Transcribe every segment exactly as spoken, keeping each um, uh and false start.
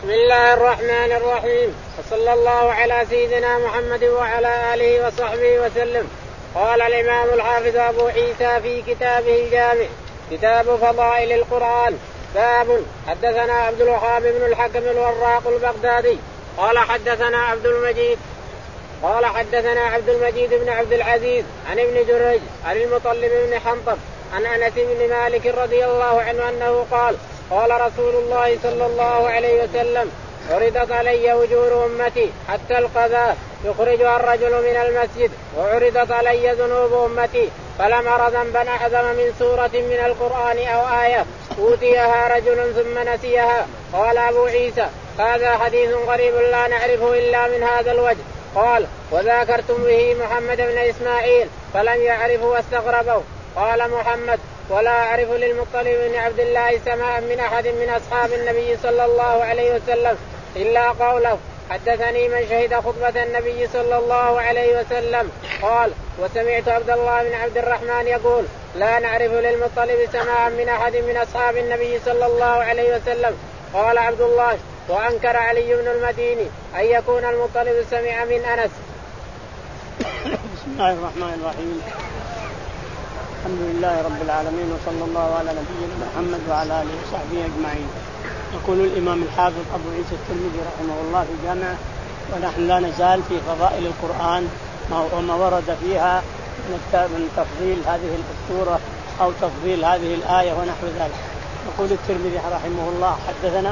بسم الله الرحمن الرحيم، وصلى الله على سيدنا محمد وعلى آله وصحبه وسلم. قال الإمام الحافظ أبو عيسى في كتابه الجامع كتاب فضائل القرآن باب. حدثنا عبد الوهاب بن الحكم الوراق البغدادي قال حدثنا عبد المجيد قال حدثنا عبد المجيد بن عبد العزيز عن ابن جريج عن المطلب بن حنطب عن أنس بن مالك رضي الله عنه أنه قال قال رسول الله صلى الله عليه وسلم: عرضت علي أجور أمتي حتى القضاء يخرجها الرجل من المسجد، وعرضت علي ذنوب أمتي فلم أر ذنبا أعظم من سورة من القرآن أو آية أوتيها رجل ثم نسيها. قال أبو عيسى: هذا حديث غريب لا نعرفه إلا من هذا الوجه. قال: وذاكرتم به محمد بن إسماعيل فلم يعرفه واستغربوا. قال محمد: ولا أعرف للمطلب بن عبد الله سماء من أحد من أصحاب النبي صلى الله عليه وسلم إلا قوله: حدثني من شهد خطبة النبي صلى الله عليه وسلم. قال: وسمعت عبد الله بن عبد الرحمن يقول: لا نعرف للمطلب سماء من أحد من أصحاب النبي صلى الله عليه وسلم. قال عبد الله: وأنكر علي بن المديني أن يكون المطلب سمع من أنس. بسم الله الرحمن الرحيم، الحمد لله رب العالمين، وصلى الله على نبينا محمد وعلى آله وصحبه أجمعين. يقول الإمام الحافظ أبو عيسى الترمذي رحمه الله في جامعه: ونحن لا نزال في فضائل القرآن وما ورد فيها من تفضيل هذه السورة أو تفضيل هذه الآية ونحو ذلك. يقول الترمذي رحمه الله: حدثنا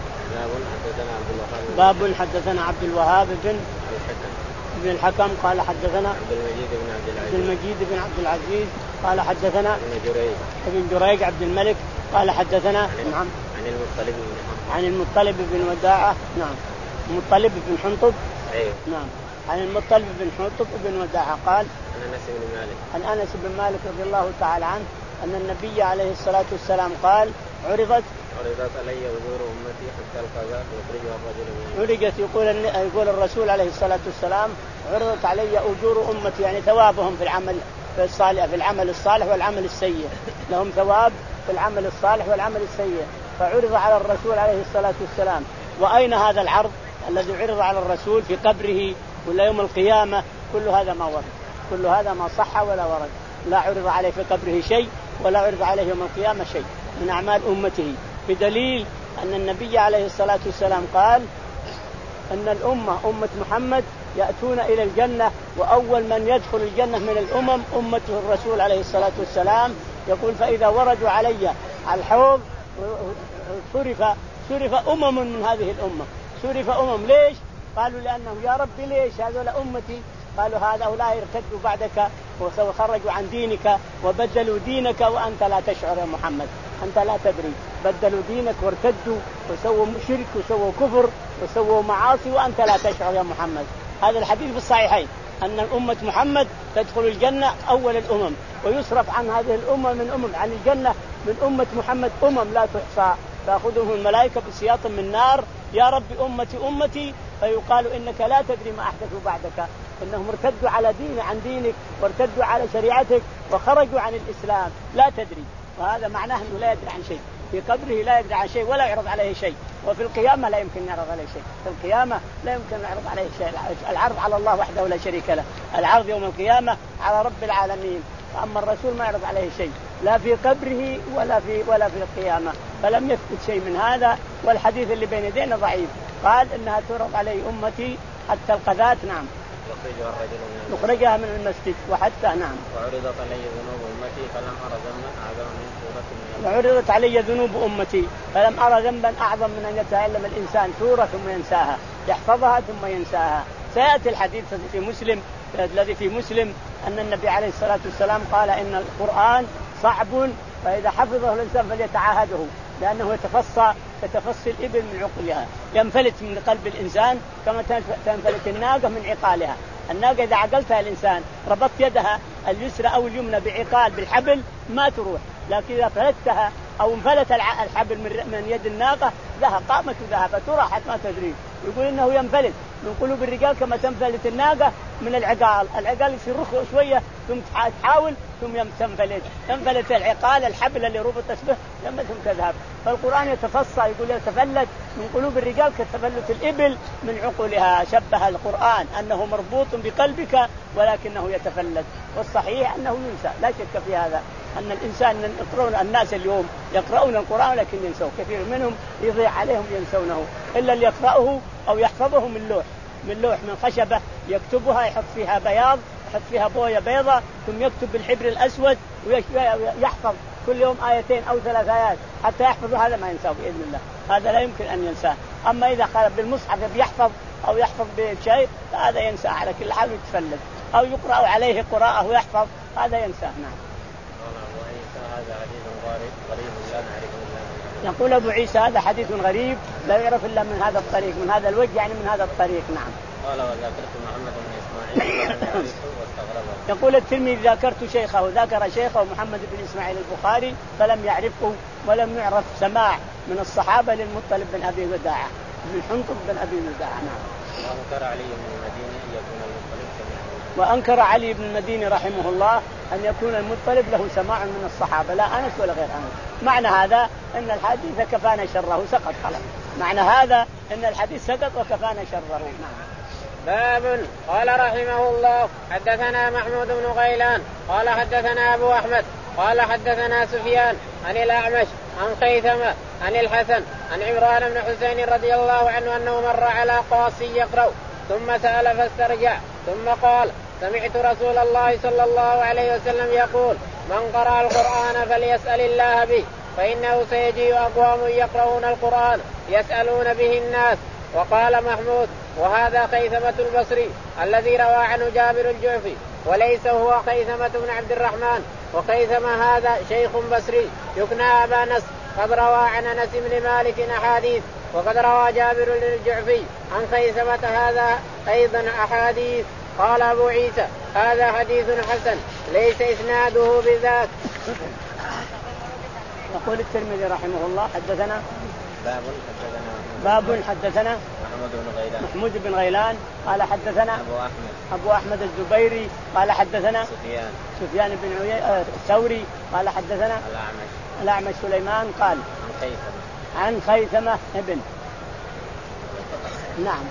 باب حدثنا عبد الوهاب بن ابن الحكم قال حدثنا عبد المجيد بن عبد العزيز عبد المجيد بن عبد العزيز قال حدثنا ابن جريج ابن جريج عبد الملك قال حدثنا عن, نعم عن المطلب بن حنطب عن المطلب بن وداعة نعم المطلب بن حنطب أيوه نعم عن المطلب بن حنطب بن وداعة قال عن أنس بن مالك عن أنس بن مالك رضي الله تعالى عنه أن النبي عليه الصلاة والسلام قال: عرضت عرضت علي أجور أمتي حتى القضاء يخرجها الرجل من عرضت يقول يقول الرسول عليه الصلاة والسلام: عرضت علي أجور أمتي، يعني ثوابهم في العمل في الصالح في العمل الصالح والعمل السيء، لهم ثواب في العمل الصالح والعمل السيء. فعرض على الرسول عليه الصلاة والسلام. وأين هذا العرض الذي عرض على الرسول؟ في قبره ولا يوم القيامة؟ كل هذا ما ورد، كل هذا ما صح ولا ورد. لا عرض عليه في قبره شيء ولا عرض عليه يوم القيامة شيء من أعمال أمته، بدليل أن النبي عليه الصلاة والسلام قال أن الأمة أمة محمد يأتون إلى الجنة، وأول من يدخل الجنة من الأمم أمته الرسول عليه الصلاة والسلام. يقول: فإذا وردوا علي على الحوض صرف صرف أمم من هذه الأمة، صرف أمم. ليش؟ قالوا: لأنه يا رب ليش هذول أمتي؟ قالوا: هؤلاء ارتدوا بعدك وخرجوا عن دينك وبدلوا دينك وأنت لا تشعر يا محمد، أنت لا تدري، بدلوا دينك وارتدوا وسووا شرك وسووا كفر وسووا معاصي وأنت لا تشعر يا محمد. هذا الحديث في الصحيحين أن أمة محمد تدخل الجنة أول الأمم، ويصرف عن هذه الأمة من أمم عن الجنة من أمة محمد أمم لا تحصى، تأخذهم الملائكة بسياط من نار: يا رب أمتي أمتي. فيقال: إنك لا تدري ما أحدثوا بعدك، إنهم ارتدوا على دين عن دينك وارتدوا على شريعتك وخرجوا عن الإسلام، لا تدري. وهذا معناه أنه لا يدري عن شيء، في قبره لا يدري عن شيء ولا يعرض عليه شيء، وفي القيامة لا يمكن يعرض عليه شيء، في القيامة لا يمكن يعرض عليه شيء. العرض على الله وحده لا شريك له، العرض يوم القيامة على رب العالمين. أما الرسول ما يعرض عليه شيء لا في قبره ولا في ولا في القيامة، فلم يثبت شيء من هذا. والحديث اللي بين يدينا ضعيف. قال: إنها تعرض علي أمتي حتى القذاة نعم يخرجها الرجل من يخرجها من المسجد وحتى نعم وعرضت علي ذنوب أمتي فلم أرى ذنبا أعظم من سورة من وعرضت علي ذنوب أمتي فلم أرى ذنبا أعظم من أن يتعلم الإنسان سورة ثم ينساها، يحفظها ثم ينساها. سيأتي الحديث في مسلم الذي في مسلم أن النبي عليه الصلاة والسلام قال: إن القرآن صعب، فإذا حفظه الإنسان فليتعاهده، لأنه يتفصى كتفصي الإبل من عقلها، ينفلت من قلب الإنسان كما تنفلت الناقة من عقالها. الناقة إذا عقلتها الإنسان ربطت يدها اليسرى أو اليمنى بعقال بالحبل ما تروح، لكن إذا فلتها أو انفلت الحبل من يد الناقة ذهب، قامت وذهبت وراحت ما تدري. يقول إنه ينفلت من قلوب الرجال كما تنفلت الناقة من العقال، العقال يصير رخو شوية ثم تحاول ثم تنفلت، تنفلت العقال الحبل اللي ربطت به ثم تذهب. فالقرآن يتفصى يقول يتفلت من قلوب الرجال كتفلت الإبل من عقولها. شبه القرآن أنه مربوط بقلبك ولكنه يتفلت، والصحيح أنه ينسى، لا شك في هذا، أن الإنسان يقرؤون الناس اليوم يقرؤون القرآن لكن ينسوه، كثير منهم يضيع عليهم ينسونه، إلا اللي يقرأه أو يحفظه من لوح من لوح من خشبة يكتبها، يحط فيها بياض، يحط فيها بوية بيضة، ثم يكتب بالحبر الأسود ويحفظ كل يوم آيتين أو ثلاث آيات حتى يحفظ، هذا ما ينساه بإذن الله، هذا لا يمكن أن ينساه. أما إذا قال بالمصحف بيحفظ أو يحفظ بشيء فهذا ينسى على كل حال يتفلت، أو يقرأ عليه قراءة ويحفظ هذا ينساه. نعم. يقول أبو عيسى هذا حديث غريب لا يعرف إلا من هذا الطريق، من هذا الوجه يعني من هذا الطريق. نعم. قال وذكرت محمد بن إسماعيل يقول الترمذي ذكرت شيخه، ذكر شيخه محمد بن إسماعيل البخاري فلم يعرفه ولم يعرف سماع من الصحابة للمطلب بن أبي وداعة بن حنطب بن أبي وداعة. نعم. وأنكر علي بن المديني أن يكون المطلب سمعه. وأنكر علي بن المديني رحمه الله أن يكون المطلب له سماع من الصحابة، لا أنس ولا غير أنس. معنى هذا أن الحديث كفانا شره، سقط خلاص. معنى هذا أن الحديث سقط وكفانا شره. نعم. باب. قال رحمه الله حدثنا محمود بن غيلان قال حدثنا أبو أحمد قال حدثنا سفيان عن الأعمش عن خيثمة عن الحسن عن عمران بن حسين رضي الله عنه أنه مر على قاصي يقرأ ثم سأل فاسترجع ثم قال سمعت رسول الله صلى الله عليه وسلم يقول من قرأ القرآن فليسأل الله به فإنه سيجيء أقوام يقرؤون القرآن يسألون به الناس. وقال محمود وهذا خيثمة البصري الذي روى عنه جابر الجعفي وليس هو خيثمة بن عبد الرحمن، وخيثمة هذا شيخ بصري يكنى أبا نصر قد روى عن أنس بن مالك أحاديث، وقد روى جابر الجعفي عن خيثمة هذا أيضا أحاديث. قال أبو عيسى هذا حديث حسن ليس إسناده بذاك. يقول الترمذي رحمه الله حدثنا باب حدثنا باب حدثنا محمود بن غيلان محمود بن غيلان قال حدثنا أبو أحمد أبو أحمد الزبيري قال حدثنا سفيان سفيان بن عيينة الثوري قال حدثنا الأعمش الأعمش سليمان قال عن خيثمة عن خيثمة ابن نعم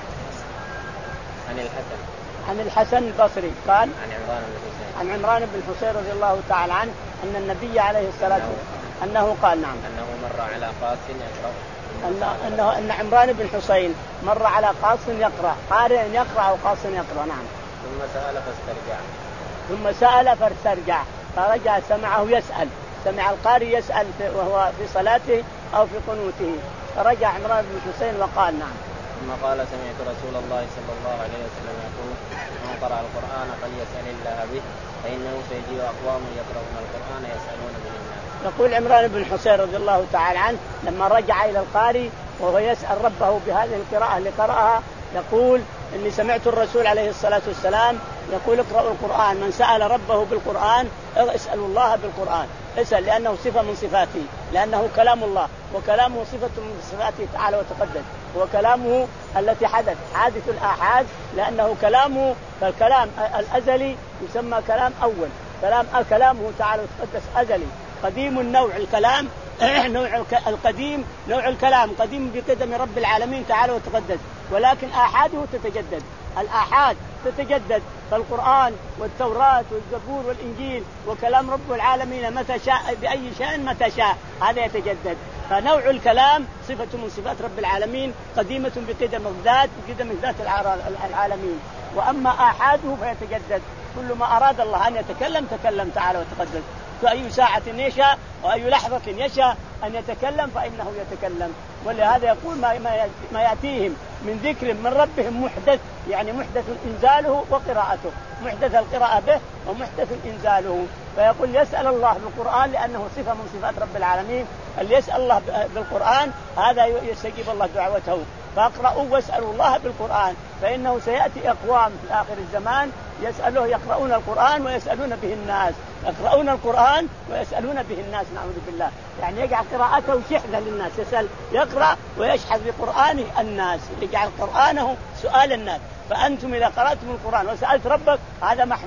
عن الحسن عن الحسن البصري قال عن عمران بن حسين عن عمران بن حسين رضي الله تعالى عنه أن النبي عليه الصلاة والسلام أنه قال نعم أنه مر على قاص يقرأ أن أنه أن عمران بن حسين مر على قاص يقرأ، قارئ يقرأ أو قاص يقرأ. نعم. ثم سأل فاسترجع ثم سأل فاسترجع فرجع سمعه يسأل، سمع القارئ يسأل وهو في صلاته أو في قنوته، فرجع عمران بن حسين وقال نعم. ثم قال سمعت رسول الله صلى الله عليه وسلم يقول من قرأ القرآن فليسأل الله به فإنه سيجيء أقوام يقرؤون القرآن يسألون به الناس. يقول عمران بن حسين رضي الله تعالى عنه لما رجع إلى القارئ وهو يسأل ربه بهذه القراءة اللي قرأها يقول إني سمعت الرسول عليه الصلاة والسلام يقول اقرأوا القرآن، من سأل ربه بالقرآن اسألوا الله بالقرآن، اسأل لأنه صفة من صفاته، لأنه كلام الله وكلامه صفة من صفاته تعالى وتقدس، وكلامه التي حدث حادث الآحاد لأنه كلامه، فالكلام الأزلي يسمى كلام أول، كلام كلامه تعالى وتقدس أزلي قديم النوع الكلام نوع القديم نوع الكلام قديم بقدم رب العالمين تعالى وتقدس، ولكن آحاده تتجدد، الآحاد تتجدد، فالقرآن والتوراة والزبور والإنجيل وكلام رب العالمين متى شاء بأي شيء متى شاء هذا يتجدد، فنوع الكلام صفة من صفات رب العالمين قديمة بقدم الذات بقدم ذات العالمين، وأما آحاده فيتجدد، كل ما أراد الله أن يتكلم تكلم تعالى وتقدس، فأي ساعة يشاء وأي لحظة يشاء أن يتكلم فإنه يتكلم. ولهذا يقول ما, ما يأتيهم من ذكر من ربهم محدث، يعني محدث إنزاله وقراءته، محدث القراءة به ومحدث إنزاله، فيقول يسأل الله بالقرآن لأنه صفة من صفات رب العالمين، اللي يسأل الله بالقرآن هذا يستجيب الله دعوته، فاقرأوا واسألوا الله بالقرآن فإنه سيأتي أقوام في آخر الزمان يسألوه يقرؤون القرآن ويسألون به الناس، يقرؤون القرآن ويسألون به الناس نعوذ بالله، يعني يجعل قراءته شحنة للناس، يسأل يقرأ ويشحذ بقرآنه الناس، يجعل قرآنه سؤال الناس، فأنتم إذا قرأتم القرآن وسألت ربك هذا محمود،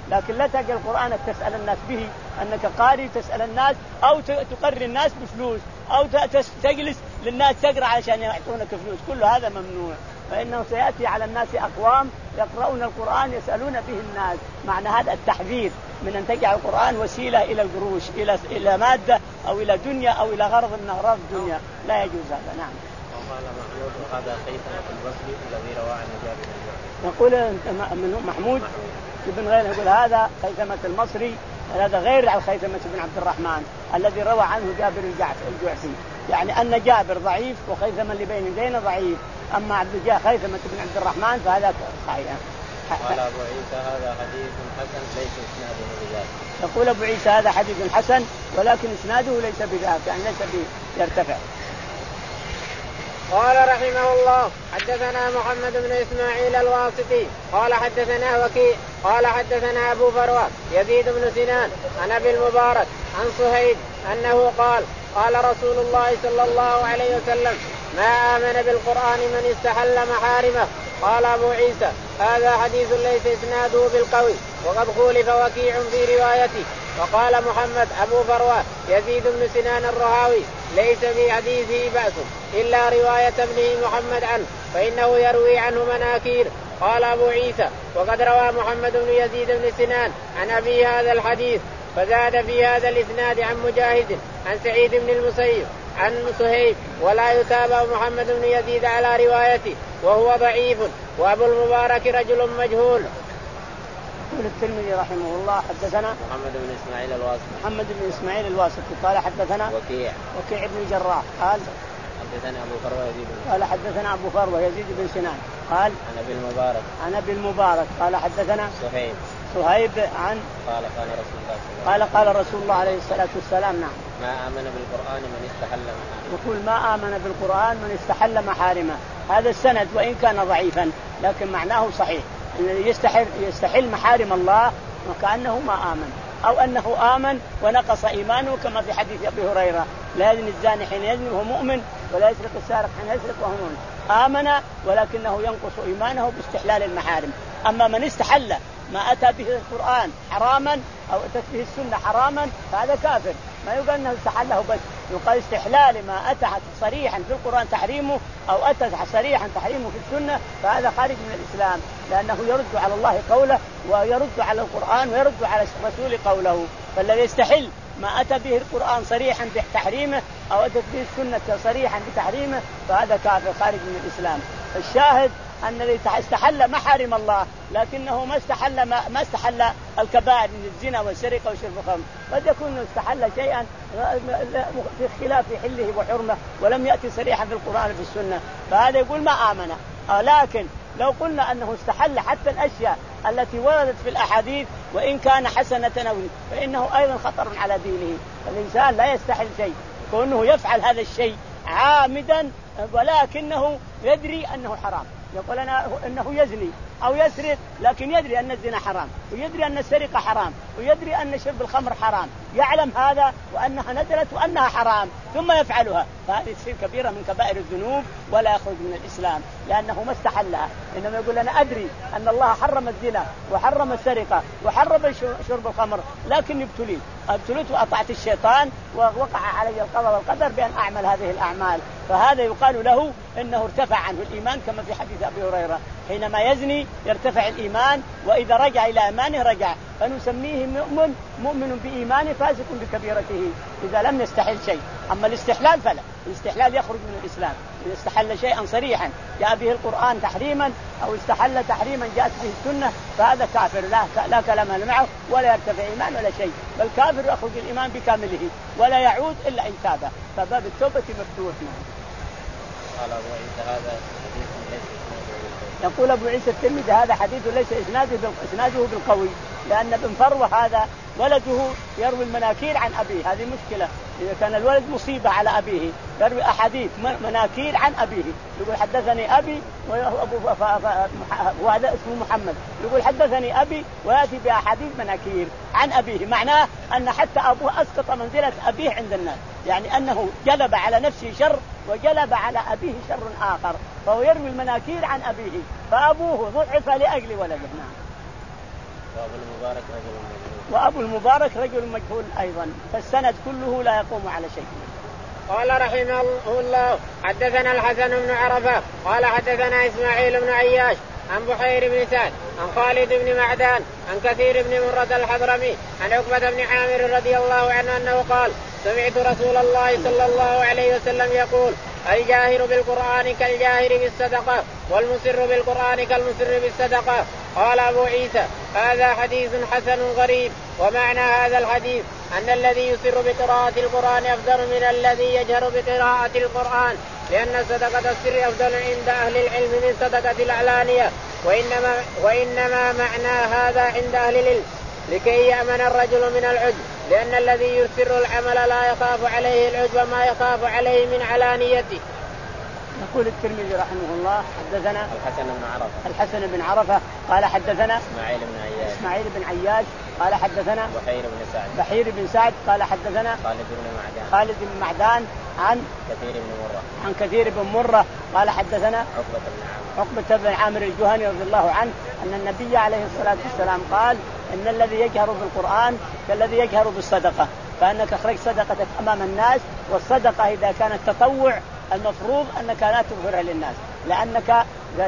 لكن لا تجعل قرآنك تسأل الناس به أنك قارئ تسأل الناس أو تقري الناس بفلوس أو تجلس للناس تقرأ عشان يعطونك فلوس، كل هذا ممنوع. فإنه سيأتي على الناس أقوام يقرؤون القرآن يسألون به الناس. معنى هذا التحذير من أن تجعل القرآن وسيلة إلى القروش، إلى إلى مادة أو إلى دنيا أو إلى غرض من أغراض الدنيا، لا يجوز هذا. نعم. وقال محمود هذا خيثمة البصري الذي روى عن جابر بن يقول محمود بن غير يقول هذا خيثمة المصري، هذا غير عن خيثمة بن عبد الرحمن الذي روى عنه جابر الجعفي، يعني أن جابر ضعيف وخيثمة اللي بين يدينا ضعيف، أما عبد الجاه خيثمة بن عبد الرحمن فهذا صحيح. قال أبو عيسى هذا حديث حسن ليس إسناده بذاك. يقول أبو عيسى هذا حديث حسن ولكن إسناده ليس بذاك، يعني ليس يرتفع. قال رحمه الله حدثنا محمد بن إسماعيل الواسطي قال حدثنا وكيع قال حدثنا أبو فروة يزيد بن سنان عن أبي المبارك عن صهيب أنه قال قال رسول الله صلى الله عليه وسلم ما آمن بالقرآن من استحل محارمه. قال أبو عيسى هذا حديث ليس إسناده بالقوي وقد خولف وكيع في روايته. وقال محمد أبو فروة يزيد بن سنان الرهاوي ليس في حديثه بأس إلا رواية ابنه محمد عنه فإنه يروي عنه مناكير. قال أبو عيسى وقد روى محمد بن يزيد بن سنان عن أبي هذا الحديث فزاد في هذا الإسناد عن مجاهد عن سعيد بن المسيب عن صهيب ولا يتابع محمد بن يزيد على روايته وهو ضعيف وأبو المبارك رجل مجهول. يقول الترمذي رحمه الله حدثنا محمد بن إسماعيل الواسطي محمد بن إسماعيل الواسطي قال حدثنا وكيع وكيع بن الجراح قال حدثنا أبو فروة يزيد قال حدثنا أبو فروة يزيد بن سنان قال عن أبي المبارك عن أبي المبارك قال حدثنا صهيب صهيب عن قال قال رسول الله قال قال رسول الله عليه الصلاة والسلام نعم ما آمن بالقرآن من استحل محارمه. يقول ما آمن بالقرآن من استحل محارمه. هذا السند وإن كان ضعيفا لكن معناه صحيح، أن يستحل يستحل محارم الله وكأنه ما آمن أو أنه آمن ونقص إيمانه كما في حديث أبي هريرة لا يزني الزاني حين يزني وهو مؤمن ولا يسرق السارق حين يسرق وهو مؤمن. آمن ولكنه ينقص إيمانه باستحلال المحارم. أما من استحل ما أتى به القرآن حراما أو أتت به السنة حراما فهذا كافر، ما يقال أنه استحله بس، يقال استحلال ما أتى صريحا في القرآن تحريمه أو أتى صريحا تحريمه في السنة فهذا خارج من الإسلام، لأنه يرد على الله قوله ويرد على القرآن ويرد على الرسول قوله. فالذي يستحل ما أتى به القرآن صريحا بتحريمه أو أتت به السنة صريحا بتحريمه فهذا كافر خارج من الإسلام. الشاهد أن الذي استحل محارم الله لكنه ما استحل ما, ما استحل الكبائر من الزنا والسرقة وشرب الخمر، قد يكون استحل شيئا في اختلاف في حله وحرمه ولم يأتي صريحا في القرآن وفي السنة فهذا يقول ما آمن. آه لكن لو قلنا أنه استحل حتى الأشياء التي وردت في الأحاديث وإن كان حسنة فإنه أيضا خطر على دينه. الإنسان لا يستحل شيء كونه يفعل هذا الشيء عامدا ولكنه يدري أنه حرام، يقول أنا أنه يزني أو يسرق لكن يدري أن الزنا حرام ويدري أن السرقة حرام ويدري أن شرب الخمر حرام، يعلم هذا وأنها نزلت وأنها حرام ثم يفعلها فهذه تصير كبيرة من كبائر الذنوب ولا يخرج من الإسلام لأنه ما استحلها. إنما يقول أنا أدري أن الله حرم الزنا وحرم السرقة وحرم شرب الخمر لكن ابتليت ابتليت وأطعت الشيطان ووقع علي القضاء والقدر بأن أعمل هذه الأعمال، فهذا يقال له إنه ارتفع عنه الإيمان كما في حديث أبي هريرة حينما يزني يرتفع الإيمان وإذا رجع إلى إيمانه رجع، فنسميه مؤمن مؤمن بإيمانه فاسق بكبيرته إذا لم يستحل شيء. أما الاستحلال فلا، الاستحلال يخرج من الإسلام إذا استحل شيئا صريحا جاء به القرآن تحريما أو استحل تحريما جاءت به السنة فهذا كافر لا, لا كلام معه ولا يرتفع إيمان ولا شيء، بل كافر يخرج الإيمان بكامله ولا يعود إلا إن تاب، فباب التوبة مفتوح. قال أبو عيسى هذا حديث ليس يقول أبو عيسى الترمذي هذا حديث ليس إسناده بالقوي لأن ابن فروة هذا ولده يروي المناكير عن أبيه، هذه مشكلة. إذا كان الولد مصيبة على أبيه يروي أحاديث مناكير عن أبيه، يقول حدثني أبي وهذا اسمه محمد يقول حدثني أبي ويأتي بأحاديث مناكير عن أبيه، معناه أن حتى أبوه أسقط منزلة أبيه عند الناس، يعني أنه جلب على نفسه شر وجلب على أبيه شر آخر، فهو يروي المناكير عن أبيه فأبوه ضعف لأجل ولده. نعم. وأبو المبارك رجل مجهول وأبو المبارك رجل مجهول أيضا، فالسند كله لا يقوم على شيء. قال رحمه الله حدثنا الحسن بن عرفة قال حدثنا إسماعيل بن عياش عن بحير بن سعد عن خالد بن معدان عن كثير بن مرة الحضرمي عن عقبة بن عامر رضي الله عنه أنه قال سمعت رسول الله صلى الله عليه وسلم يقول الجاهر بالقرآن كالجاهر بالصدقة والمسر بالقرآن كالمسر بالصدقة. قال أبو عيسى هذا حديث حسن غريب. ومعنى هذا الحديث أن الذي يسر بقراءة القرآن أفضل من الذي يجهر بقراءة القرآن، لأن صدقة السر أفضل عند أهل العلم من صدقة العلانية، وإنما, وإنما معنى هذا عند أهل العلم لكي يأمن الرجل من العجب، لأن الذي يسر العمل لا يخاف عليه العجب ما يخاف عليه من علانيته. يقول الترمذي رحمه الله حدثنا الحسن بن عرفة الحسن بن عرفة قال حدثنا إسماعيل بن عياش إسماعيل بن عياش قال حدثنا بحير بن سعد بحير بن سعد قال حدثنا خالد بن معدان خالد بن معدان عن كثير بن مرة عن كثير بن مرة قال حدثنا عقبة بن عامر عقبة بن عامر الجهني رضي الله عنه أن النبي عليه الصلاة والسلام قال إن الذي يجهر بالقرآن كالذي يجهر بالصدقة، فأنك أخرج صدقتك أمام الناس، والصدقة إذا كانت تطوع المفروض أنك لا تظهرها للناس، لأنك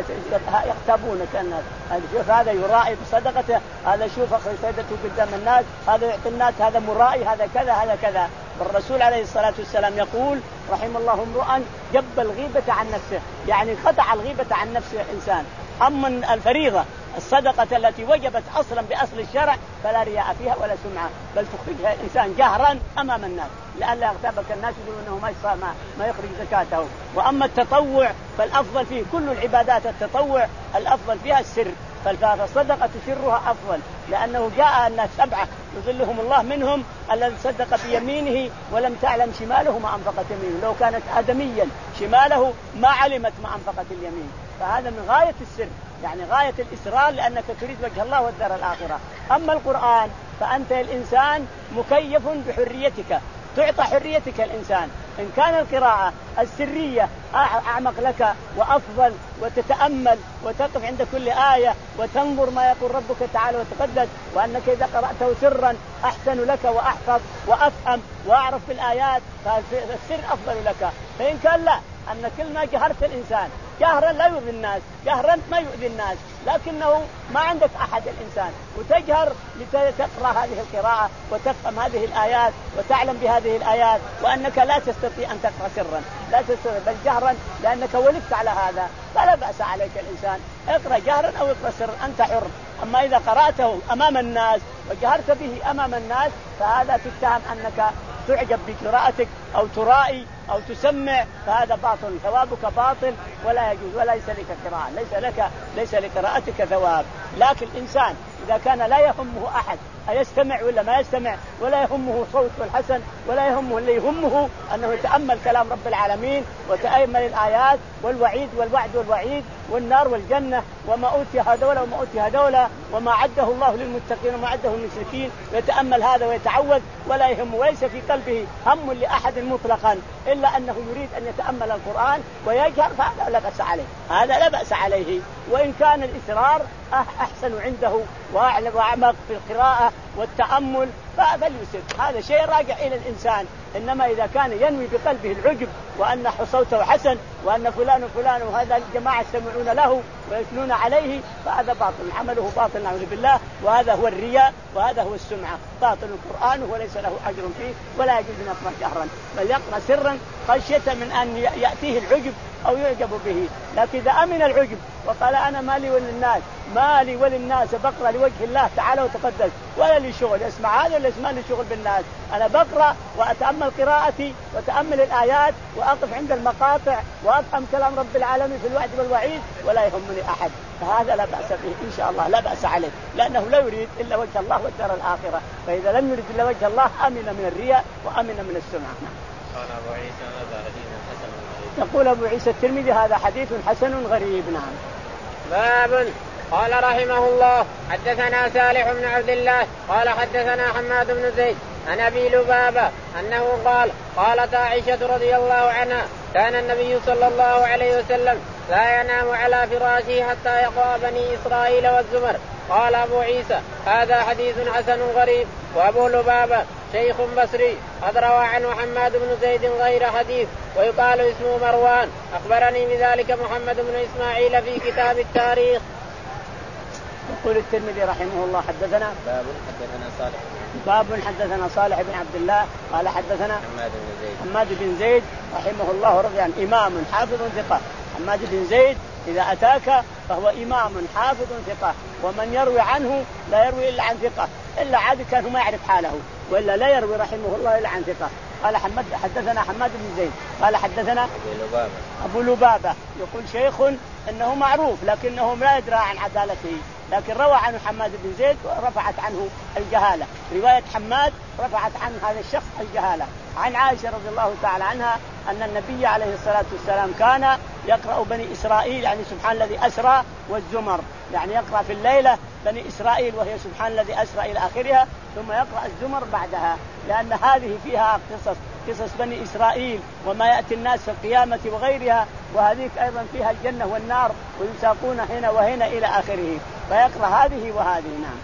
يغتابونك الناس، شوف هذا يرائي بصدقته، هذا شوف أخرج صدقته قدام الناس، هذا يعطي الناس، هذا مرائي، هذا كذا هذا كذا. والرسول عليه الصلاة والسلام يقول رحم الله امرؤا جب الغيبة عن نفسه، يعني قطع الغيبة عن نفسه الإنسان. أما الفريضة الصدقة التي وجبت أصلا بأصل الشرع فلا رياء فيها ولا سمعة، بل تخرجها الإنسان جهرا أمام الناس لئلا يغتابك الناس يقولون أنه ما ما يخرج زكاته. وأما التطوع فالأفضل فيه كل العبادات التطوع الأفضل فيها السر، فالصدقة سرها أفضل، لأنه جاء الناس سبعة يظلهم الله منهم الذي صدق بيمينه ولم تعلم شماله ما أنفقت يمينه، لو كانت آدميا شماله ما علمت ما أنفقت اليمين. فهذا من غاية السر، يعني غاية الإسرار، لأنك تريد وجه الله والدار الآخرة. أما القرآن فأنت الإنسان مكيف بحريتك، تعطى حريتك الإنسان، إن كان القراءة السرية أعمق لك وأفضل، وتتأمل وتقف عند كل آية وتنظر ما يقول ربك تعالى وتقدس، وأنك إذا قرأته سرا أحسن لك وأحفظ وأفهم وأعرف بالآيات، فالسر أفضل لك. فإن كان لا، أن كل ما جهرت الإنسان جهرا لا يؤذي الناس، جهرا ما يؤذي الناس، لكنه ما عندك أحد الإنسان وتجهر لتقرأ هذه القراءة وتفهم هذه الآيات وتعلم بهذه الآيات، وأنك لا تستطيع أن تقرأ سرا، لا تستطيع بل جهرا لأنك ولدت على هذا، فلا بأس عليك الإنسان اقرأ جهرا أو اقرأ سرا، أنت حر. أما إذا قرأته أمام الناس وجهرت به أمام الناس فهذا تتهم أنك تعجب بقراءتك أو ترائي أو تسمع، فهذا باطل، ثوابك باطل ولا يجوز، وليس لك قراءة، ليس لك ليس لقراءتك ثواب. لكن الإنسان إذا كان لا يهمه أحد أيستمع ولا ما يستمع، ولا يهمه صوت والحسن، ولا يهمه، اللي يهمه أنه يتأمل كلام رب العالمين وتأمل الآيات والوعيد والوعد والوعيد والنار والجنة وما أوتي هذولا وما أوتي هذولا وما عده الله للمتقين وما عده للمشركين، يتأمل هذا ويتعوذ ولا يهمه، وليس في قلبه هم لأحد مطلقا إلا أنه يريد أن يتأمل القرآن ويجهر، فهذا لا بأس عليه، هذا لا بأس عليه. وإن كان الإسرار أحسن عنده وأعمق في القراءة والتأمل فليسر، هذا شيء راجع إلى الإنسان. إنما إذا كان ينوي بقلبه العجب وأن صوته حسن وأن فلان وفلان وهذا الجماعة يستمعون له ويثنون عليه فهذا باطل، عمله باطل نعوذ بالله، وهذا هو الرياء وهذا هو السمعة، باطل القرآن وليس له أجر فيه ولا يجوز أن يقرأ جهرا، بل يقرأ سرا خشية من أن يأتيه العجب أو يعجب به. لكن إذا أمن العجب وقال أنا مالي وللناس، مالي وللناس، بقرأ لوجه الله تعالى وتقدس ولا لي شغل، اسمع هذا ولا اسمع لي شغل بالناس، أنا بقرأ وأتأمل قراءتي وتأمل الآيات وأقف عند المقاطع وأفهم كلام رب العالمين في الوعد والوعيد ولا يهمني أحد، فهذا لا بأس به إن شاء الله، لا بأس عليه، لأنه لا يريد إلا وجه الله والدار الآخرة، فإذا لم يريد إلا وجه الله أمن من الرياء وأمن من السمعة. قال أبو عيسى هذا حديث حسن غريب. يقول أبو عيسى الترمذي هذا حديث حسن غريب. نعم. باب. قال رحمه الله حدثنا سالح بن عبد الله قال حدثنا حماد بن زيد عن أبي لبابة أنه قال قالت عائشة رضي الله عنها كان النبي صلى الله عليه وسلم لا ينام على فراشه حتى يقرأ بني إسرائيل والزمر. قال أبو عيسى هذا حديث حسن غريب. وأبو لبابة شيخ بصري قد روى عنه حماد بن زيد غير حديث ويقال اسمه مروان. أخبرني بذلك محمد بن إسماعيل في كتاب التاريخ. يقول الترمذي رحمه الله حدثنا باب حدثنا صالح باب حدثنا صالح بن عبد الله قال حدثنا حماد بن زيد حماد بن زيد رحمه الله رضي عنه إمام حافظ ثقة. حماد بن زيد إذا أتاك فهو إمام حافظ ثقة ومن يروي عنه لا يروي إلا عن ثقة إلا عاد كان ما يعرف حاله وإلا لا يروي رحمه الله إلا عن ثقة. قال حماد حدثنا حماد بن زيد قال حدثنا أبو لبابة أبو لبابة يقول شيخ إنه معروف لكنه لا يدرى عن عدالته لكن روى عنه حماد بن زيد ورفعت عنه الجهالة. رواية حماد رفعت عنه هذا الشخص الجهالة. عن عائشة رضي الله تعالى عنها أن النبي عليه الصلاة والسلام كان يقرأ بني إسرائيل يعني سبحان الذي أسرى والزمر يعني يقرأ في الليلة بني إسرائيل وهي سبحان الذي أسرى إلى آخرها ثم يقرأ الزمر بعدها لأن هذه فيها قصص قصص بني إسرائيل وما يأتي الناس في القيامة وغيرها وهذيك أيضا فيها الجنة والنار ويساقون هنا وهنا إلى آخره فيقرأ هذه وهذه. نعم.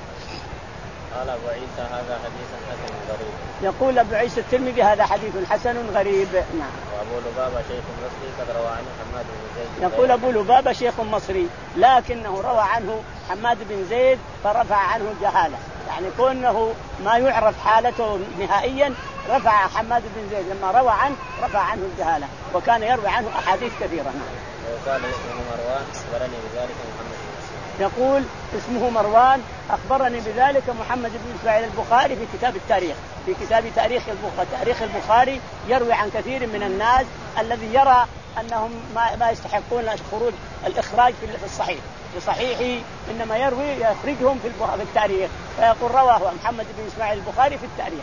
قال أبو عيسى هذا حديث حسن غريب. يقول أبو عيسى الترمذي هذا حديث حسن غريب. نعم. وأبو لبابة شيخ مصري قد روى عنه حماد بن زيد. يقول أبو لبابة شيخ مصري لكنه روى عنه حماد بن زيد فرفع عنه الجهالة يعني كونه ما يعرف حالته نهائيا رفع حماد بن زيد لما روى عنه رفع عنه الجهالة وكان يروي عنه أحاديث كثيرة. نعم. وقال اسمه مروان أخبرني بذلك محمد بن يقول اسمه مروان أخبرني بذلك محمد بن إسماعيل البخاري في كتاب التاريخ في كتاب تاريخ البخاري. تاريخ البخاري يروي عن كثير من الناس الذي يرى أنهم ما, ما يستحقون الخروج الإخراج في الصحيح في صحيحه إنما يروي يخرجهم في التاريخ فيقول رواه محمد بن إسماعيل البخاري في التاريخ.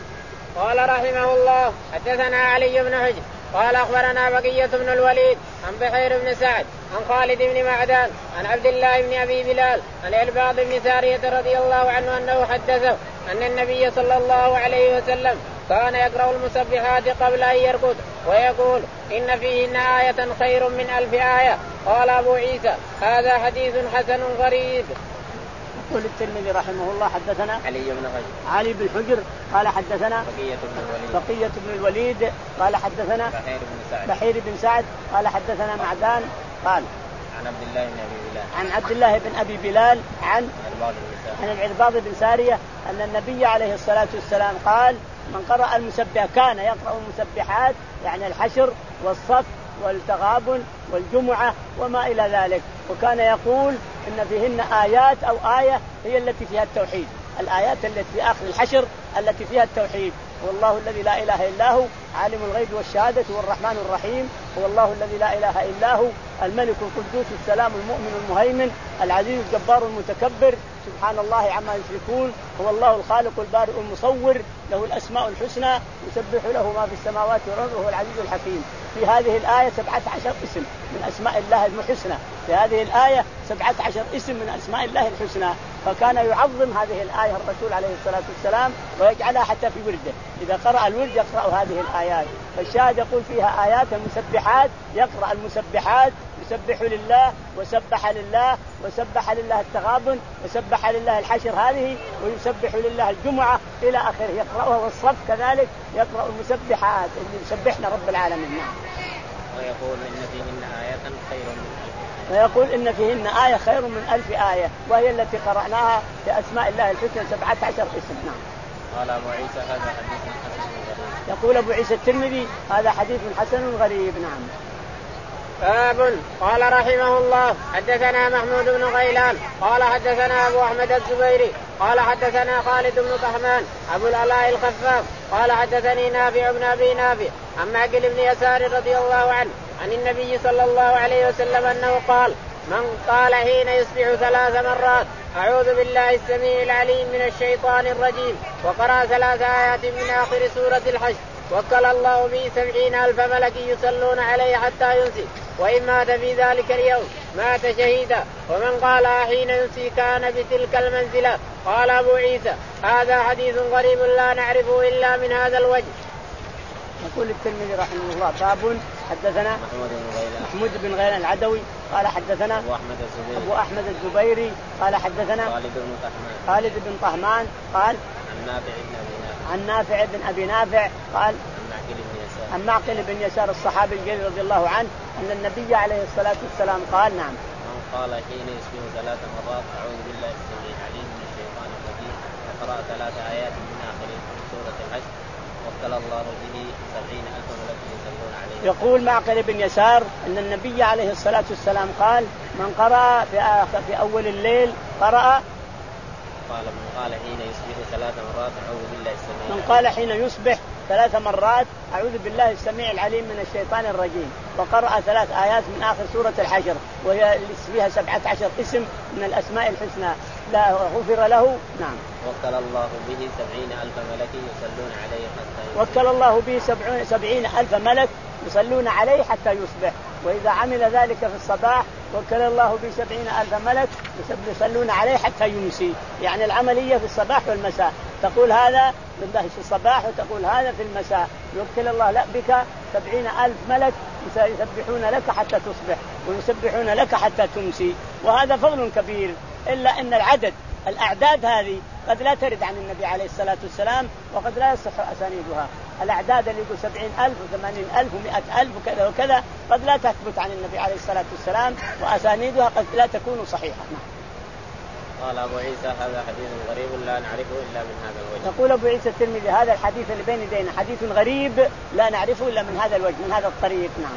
قال رحمه الله حدثنا علي بن حجر قال أخبرنا بقية بن الوليد عن بحير بن سعد عن خالد بن معدان عن عبد الله بن أبي بلال عن العرباض بن سارية رضي الله عنه أنه حدثه أن النبي صلى الله عليه وسلم كان يقرأ المسبحات قبل أن يرقد ويقول إن فيهن آية خير من ألف آية. قال أبو عيسى هذا حديث حسن غريب. يقول الترمذي رحمه الله حدثنا علي بن حجر علي بن حجر قال حدثنا بقية بن الوليد بقية بن الوليد قال حدثنا بحير بن سعد بحير بن سعد قال حدثنا معدان قال عن عبد الله بن أبي بلال عن عبد الله بن أبي بلال عن عن العرباض بن سارية أن النبي عليه الصلاة والسلام قال من قرأ المسبح كان يقرأ المسبحات يعني الحشر والصف والتغابن والجمعة وما إلى ذلك وكان يقول إن فيهن آيات أو آية هي التي فيها التوحيد الآيات التي في آخر الحشر التي فيها التوحيد والله الذي لا إله إلا هو عالم الغيب والشهادة والرحمن الرحيم هو الله الذي لا إله إلا هو الملك القدوس السلام المؤمن المهيمن العزيز الجبار المتكبر سبحان الله عما يشركون هو الله الخالق البارئ المصور له الأسماء الحسنى يسبح له ما في السماوات والأرض وهو العزيز الحكيم. في هذه الآية سبعة عشر اسم من أسماء الله الحسنى في هذه الآية سبعة عشر اسم من أسماء الله الحسنى فكان يعظم هذه الآية الرسول عليه الصلاة والسلام ويجعلها حتى في ورده إذا قرأ الورد يقرأ هذه الآيات. فالشاهد يقول فيها آيات المسبحات يقرأ المسبحات يسبح لله وسبح لله وسبح لله التغابن وسبح لله الحشر هذه ويسبح لله الجمعة إلى آخره يقرأها والصف كذلك يقرأ المسبحات اللي يسبحنا رب العالمين. ويقول إن فيهن آية خير من ألف ويقول إن فيهن آية خير من ألف آية وهي التي قرأناها في أسماء الله الحسنى سبعة عشر اسم. نعم. قال أبو عيسى هذا حديث حسن غريب. يقول أبو عيسى الترمذي هذا حديث حسن غريب. نعم. باب قال رحمه الله حدثنا محمود بن غيلان قال حدثنا أبو أحمد الزبيري قال حدثنا خالد بن طهمان أبو العلاء الخفاف قال حدثني نافع بن أبي نافع عن معقل بن يسار رضي الله عنه عن النبي صلى الله عليه وسلم أنه قال من قال حين يصبح ثلاث مرات أعوذ بالله السميع العليم من الشيطان الرجيم وقرأ ثلاث آيات من آخر سورة الحشر وكل الله به سبعين ألف ملك يصلون عليه حتى ينسي وإن مات في ذلك اليوم مات شهيدا ومن قال حين ينسي كان بتلك المنزلة. قال أبو عيسى هذا حديث غريب لا نعرفه إلا من هذا الوجه. يقول الترمذي رحمه الله باب حدثنا محمود بن غيلان محمود بن غيلان العدوي قال حدثنا أبو أحمد الزبيري أبو أحمد الزبيري قال حدثنا خالد بن طهمان خالد بن طهمان قال عن نافع بن أبي نافع عن نافع بن أبي نافع قال عن معقل بن يسار عن معقل بن يسار الصحابي الجليل رضي الله عنه أن النبي عليه الصلاة والسلام قال نعم من قال حين يصبح ثلاث مرات أعوذ بالله السميع العليم من الشيطان الرجيم وقرأ ثلاث آيات من آخر سورة الحج وكل الله به سبعين ألف ملك يصلون عليه. يقول معقل بن يسار أن النبي عليه الصلاة والسلام قال من قرأ في أول الليل قرأ قال من قال حين يصبح ثلاث مرات أعوذ بالله السميع من قال حين يصبح ثلاث مرات أعوذ بالله السميع العليم من الشيطان الرجيم وقرأ ثلاث آيات من آخر سورة الحجر وهي فيها سبعة عشر اسم من الأسماء الحسنى لا غفر له. نعم. وكل الله به سبعين ألف ملك يصلون عليه حتى يصبح. وكل الله به سبعين, سبعين ألف ملك يصلون عليه حتى يصبح. وإذا عمل ذلك في الصباح وكل الله به سبعين ألف ملك يصلون عليه حتى يمسي. يعني العملية في الصباح والمساء تقول هذا في الصباح وتقول هذا في المساء. يوكل الله لا بك سبعين ألف ملك يسبحون لك حتى تصبح ويسبحون لك حتى تمسي. وهذا فضل كبير إلا أن العدد الأعداد هذه قد لا ترد عن النبي عليه الصلاة والسلام وقد لا يصح أسانيدها. الأعداد اللي يقول سبعين ألف وثمانين ألف ومئة ألف وكذا وكذا قد لا تثبت عن النبي عليه الصلاة والسلام وأسانيدها قد لا تكون صحيحة. قال أبو عيسى هذا حديث غريب لا نعرفه إلا من هذا الوجه. يقول أبو عيسى الترمذي هذا الحديث اللي بين يدينا حديث غريب لا نعرفه إلا من هذا الوجه من هذا الطريق. نعم.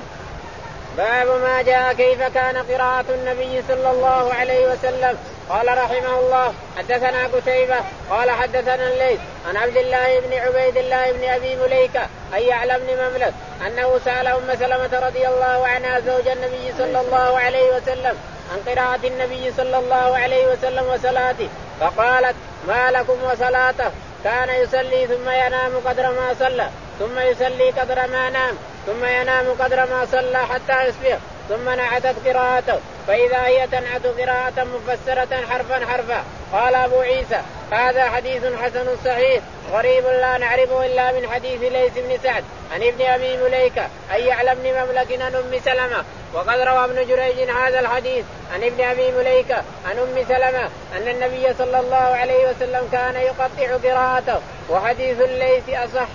باب ما جاء كيف كان قراءة النبي صلى الله عليه وسلم. قال رحمه الله حدثنا قتيبة قال حدثنا الليث عن عبد الله بن عبيد الله بن أبي مليكة أن يعلى بن مملك أنه سأل أم سلمة رضي الله عنها زوج النبي صلى الله عليه وسلم عن قراءة النبي صلى الله عليه وسلم وصلاته فقالت ما لكم وصلاته كان يصلي ثم ينام قدر ما صلى ثم يصلي قدر ما نام ثم ينام قدر ما صلى حتى يصبح ثم نعتت قراءته فإذا هي تنعت قراءة مفسرة حرفا حرفا. قال أبو عيسى هذا حديث حسن صحيح غريب لا نعرفه إلا من حديث ليث بن سعد عن ابن أبي مليكة أن يعلى بن مملك عن أم سلمة. وقد روى ابن جريج هذا الحديث عن ابن أبي مليكة عن أم سلمة أن النبي صلى الله عليه وسلم كان يقطع قراءته وحديث الليث أصح.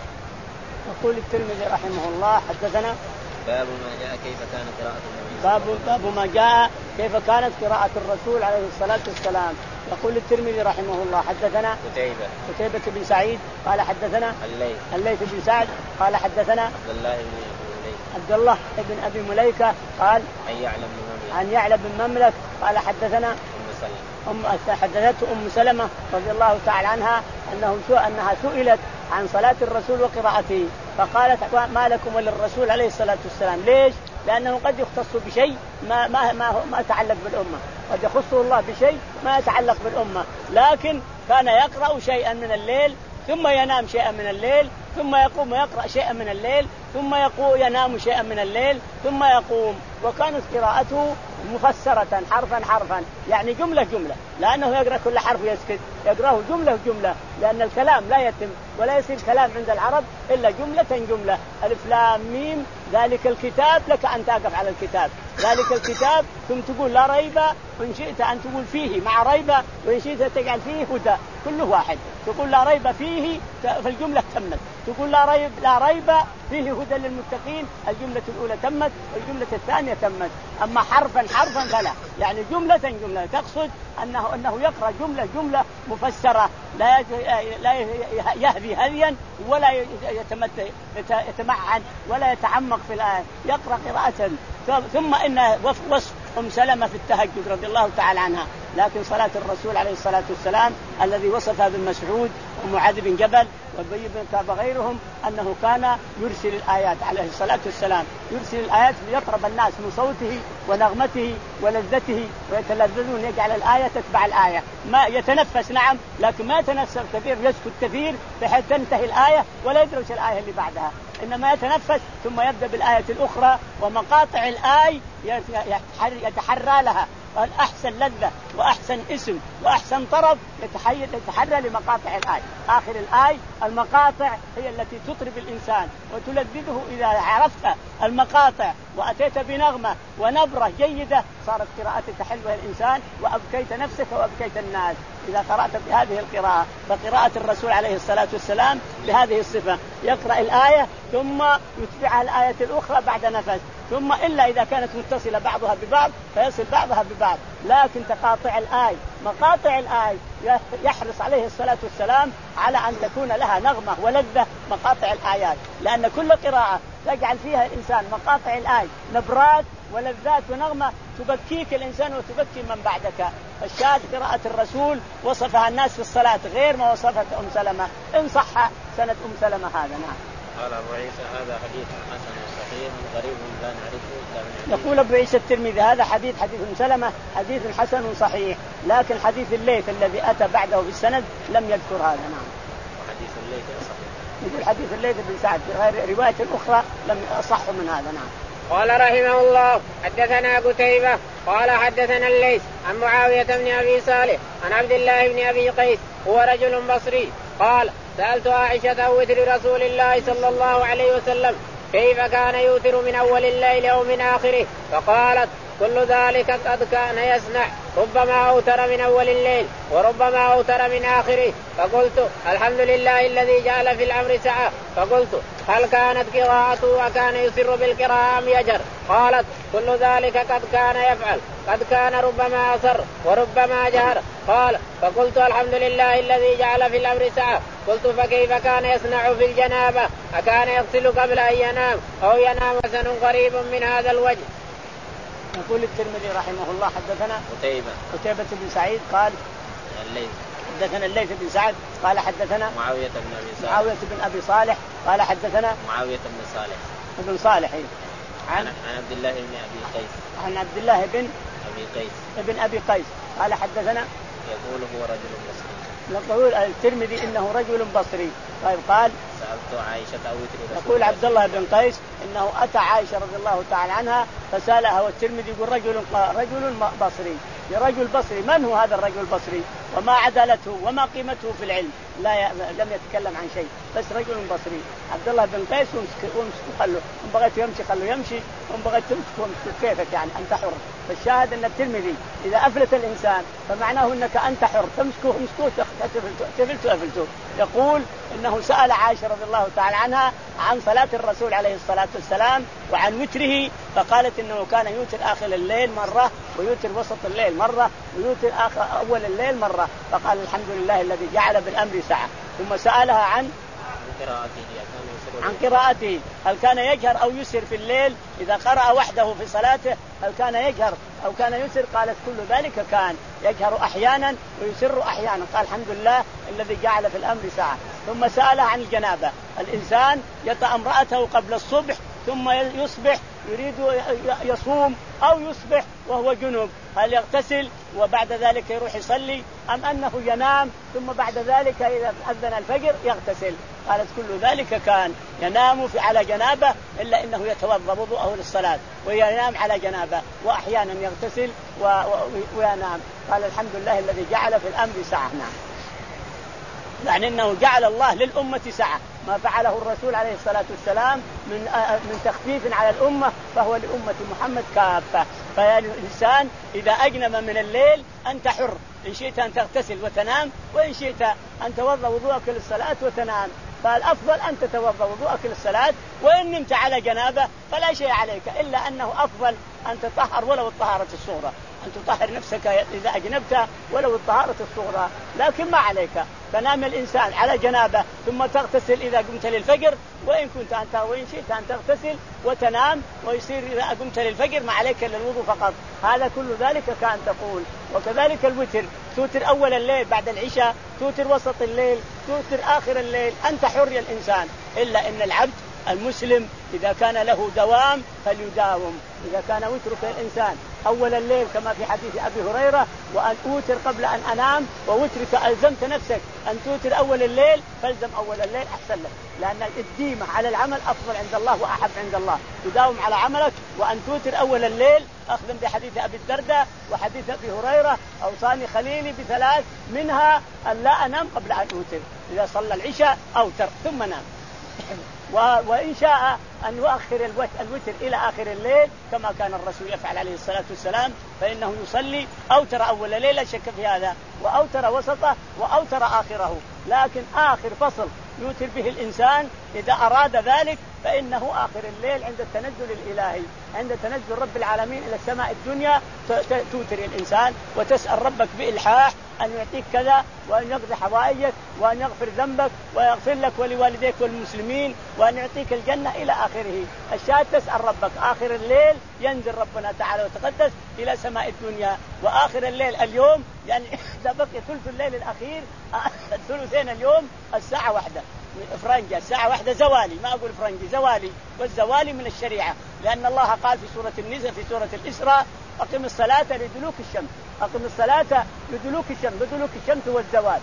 يقول الترمذي رحمه الله حدثنا باب ما جاء كيف كان قراءة النبي باب باب ما جاء كيف كانت قراءة الرسول عليه الصلاة والسلام. يقول الترمذي رحمه الله حدثنا قتيبة قتيبة بن سعيد قال حدثنا الليث الليث بن سعد قال حدثنا عبد الله بن أبي عبد الله بن أبي مليكة قال أن يعلى بن مملك عن يعلى بن مملك قال حدثنا أم سلمة أم حدثته أم سلمة رضي الله تعالى عنها أنه سو أنها سئلت عن صلاة الرسول وقراءته فقالت ما لكم وللرسول عليه الصلاة والسلام. ليش؟ لأنه قد يختص بشيء ما ما ما ما يتعلق بالأمة قد يخصه الله بشيء ما يتعلق بالأمة لكن كان يقرأ شيئا من الليل ثم ينام شيئا من الليل ثم يقوم ويقرأ شيئا من الليل ثم يقوم ينام شيئا من الليل ثم يقوم. وكانت قراءته مفسرة حرفا حرفا يعني جملة جملة لأنه يقرأ كل حرف يسكت يقرأه جملة جملة لأن الكلام لا يتم ولا يصير كلام عند العرب إلا جملة جملة. ألف لام ميم ذلك الكتاب لك أن تقف على الكتاب ذلك الكتاب ثم تقول لا ريب وإن شئت أن تقول فيه مع ريب وإن شئت تجعل فيه هدى كله واحد. تقول لا ريب فيه فالجملة تمت تقول لا ريب لا ريب فيه هدى للمتقين الجملة الأولى تمت والجملة الثانية تمت. أما حرفا حرفا فلا يعني جملة جملة تقصد أنه أنه يقرأ جملة جملة مفسرة لا لا يهذي هذيا ولا يتمعن ولا يتعمق في الآية يقرأ قراءة. ثم إن وصف أم سلمة في التهجد رضي الله تعالى عنها لكن صلاة الرسول عليه الصلاة والسلام الذي وصفها بن مسعود ومعاذ بن جبل وابي بن كعب وغيرهم أنه كان يرسل الآيات عليه الصلاة والسلام يرسل الآيات ليقرب الناس من صوته ونغمته ولذته ويتلذذون يجعل الآية تتبع الآية ما يتنفس نعم لكن ما يتنفس كثير يسكت كثير بحيث تنتهي الآية ولا يدرس الآية اللي بعدها إنما يتنفس ثم يبدأ بالآية الأخرى ومقاطع الآية يتحرى لها أحسن لذة وأحسن اسم وأحسن طرف يتحرى لمقاطع الآية. آخر الآية المقاطع هي التي تطرب الإنسان وتلذذه إذا عرفت المقاطع وأتيت بنغمة ونبرة جيدة صارت قراءتك حلوة الإنسان وأبكيت نفسك وأبكيت الناس إذا قرأت بهذه القراءة. فقراءة الرسول عليه الصلاة والسلام بهذه الصفة يقرأ الآية ثم يتبعها الآية الأخرى بعد نفس، ثم إلا إذا كانت متصلة بعضها ببعض فيصل بعضها ببعض. لكن تقاطع الآية مقاطع الآية يحرص عليه الصلاة والسلام على أن تكون لها نغمة ولذة مقاطع الآيات، لأن كل قراءة تجعل فيها الإنسان مقاطع الآية نبرات ولذات ونغمة تبكيك الإنسان وتبكي من بعدك. الشاهد قراءة الرسول وصفها الناس في الصلاة غير ما وصفت أم سلمة إن صح سنة أم سلمة هذا. نعم. قال أبو عيسى هذا حديث حسن صحيح غريب لا نعرفه إلا من يقول أبو عيسى الترمذي هذا حديث حديث أم سلمة حديث حسن صحيح، لكن حديث الليث الذي أتى بعده بالسند لم يذكر هذا. نعم. وحديث الليث صحيح. يقول حديث الليث بن سعد غير رواية أخرى لم أصح من هذا. نعم. قال رحمه الله حدثنا قتيبة قال حدثنا الليث عن معاوية بن أبي صالح عن عبد الله بن أبي قيس هو رجل بصري قال سألت عائشة عن وتر رسول الله صلى الله عليه وسلم كيف كان يوتر من أول الليل أو من آخره، فقالت كل ذلك قد كان يصنع، ربما أوتر من أول الليل وربما أوتر من آخره. فقلت الحمد لله الذي جعل في الأمر سعة. فقلت هل كانت قراءته وكان يسر بالقراءة أم يجهر؟ قالت كل ذلك قد كان يفعل، قد كان ربما أسر وربما جهر. قال فقلت الحمد لله الذي جعل في الأمر سعة. قلت فكيف كان يصنع في الجنابة؟ أكان يغسل قبل أن ينام أو ينام حسن قريب من هذا الوجه؟ يقول الترمذي رحمه الله حدثنا قتيبة قتيبة بن سعيد قال الليث حدثنا الليث بن سعد قال حدثنا معاوية بن أبي صالح معاوية بن أبي صالح قال حدثنا معاوية بن صالح بن صالح عن عن عبد الله بن أبي قيس عن عبد الله بن أبي قيس ابن أبي قيس قال حدثنا يقول هو رجل بصري. يقول الترمذي إنه رجل بصري. طيب قال سألت عائشة أو وتر. يقول عبد الله بن قيس إنه أتى عائشة رضي الله تعالى عنها فسألها، والترمذي يقول رجل رجل بصري. رجل بصري من هو هذا الرجل البصري وما عدالته وما قيمته في العلم؟ لا ي... لم يتكلم عن شيء بس رجل بصري. عبد الله بن قيس وامسك خله ان بغيت يمشي خله يمشي وان بغيت تمسك وامسك كيفك يعني انت حر. فالشاهد ان الترمذي اذا افلت الانسان فمعناه انك انت حر تمسكه امسكه تفلته افلته. يقول انه سأل عائشة رضي الله تعالى عنها عن صلاة الرسول عليه الصلاة والسلام وعن وتره، فقالت انه كان يوتر اخر الليل مرة ويوتر وسط الليل مرة ويوتر آخر أول الليل مرة. فقال الحمد لله الذي جعل بالأمر سعة. ثم سألها عن عن قراءته هل كان يجهر أو يسر في الليل إذا قرأ وحده في صلاته، هل كان يجهر أو كان يسر؟ قالت كل ذلك كان يجهر أحيانا ويسر أحيانا. قال الحمد لله الذي جعل في الأمر سعة. ثم سألها عن الجنابة، الإنسان يطأ امرأته قبل الصبح ثم يصبح يريد يصوم أو يصبح وهو جنب، هل يغتسل وبعد ذلك يروح يصلي أم أنه ينام ثم بعد ذلك إذا أذن الفجر يغتسل؟ قالت كل ذلك كان ينام في على جنابه إلا إنه يتوضأ وضوءه للصلاة وينام على جنابه وأحيانا يغتسل و... و... وينام. قال الحمد لله الذي جعل في الأمر سعة. نعم. يعني أنه جعل الله للأمة سعة، ما فعله الرسول عليه الصلاة والسلام من من تخفيف على الأمة فهو لأمة محمد كافة. فالإنسان إذا أجنب من الليل أنت حر، إن شئت أن تغتسل وتنام وإن شئت أن توضأ وضوءك للصلاة وتنام. فالأفضل أن تتوضأ وضوءك للصلاة، وإن نمت على جنابة فلا شيء عليك إلا أنه أفضل أن تطهر ولو الطهارة الصغرى، أن تطهر نفسك إذا أجنبت ولو الطهارة الصغرى، لكن ما عليك تنام الإنسان على جنابه ثم تغتسل إذا قمت للفجر، وإن كنت أنت وإن شئت أن تغتسل وتنام ويصير إذا قمت للفجر ما عليك إلا الوضوء فقط. هذا كل ذلك كان تقول. وكذلك الوتر، توتر أول الليل بعد العشاء، توتر وسط الليل، توتر آخر الليل، أنت حر يا الإنسان، إلا إن العبد المسلم إذا كان له دوام فليداوم. إذا كان وترك الإنسان أول الليل كما في حديث أبي هريرة وأن أوتر قبل أن أنام ووترك ألزمت نفسك أن توتر أول الليل فالزم أول الليل أحسن لك، لأن الديمة على العمل أفضل عند الله وأحب عند الله. تداوم على عملك وأن توتر أول الليل أخذا بحديث أبي الدرداء وحديث أبي هريرة أوصاني خليلي بثلاث منها أن لا أنام قبل أن أوتر، إذا صلى العشاء أوتر ثم نام، وإن شاء أن يؤخر الوتر إلى آخر الليل كما كان الرسول يفعل عليه الصلاة والسلام، فإنه يصلي أوتر أول الليل لا شك في هذا، وأوتر وسطه، وأوتر آخره. لكن آخر فصل يوتر به الإنسان إذا أراد ذلك فإنه آخر الليل عند التنزل الإلهي، عند تنزل رب العالمين إلى السماء الدنيا توتر الإنسان وتسأل ربك بإلحاح أن يعطيك كذا، وأن يقضي حوائجك، وأن يغفر ذنبك، ويغفر لك ولوالديك والمسلمين، وأن يعطيك الجنة إلى آخره. الشاهد تسأل ربك آخر الليل ينزل ربنا تعالى وتقدس إلى سماء الدنيا. وآخر الليل اليوم يعني إذا بقي ثلث الليل الأخير ثلثين اليوم الساعة واحدة فرنجة، الساعة واحدة زوالي، ما أقول فرنجي زوالي، والزوالي من الشريعة، لأن الله قال في سورة النساء في سورة الإسراء أقم الصلاة لدلوك الشمس، أقم الصلاة لدلوك الشمس، بدلوك الشمس والزوال.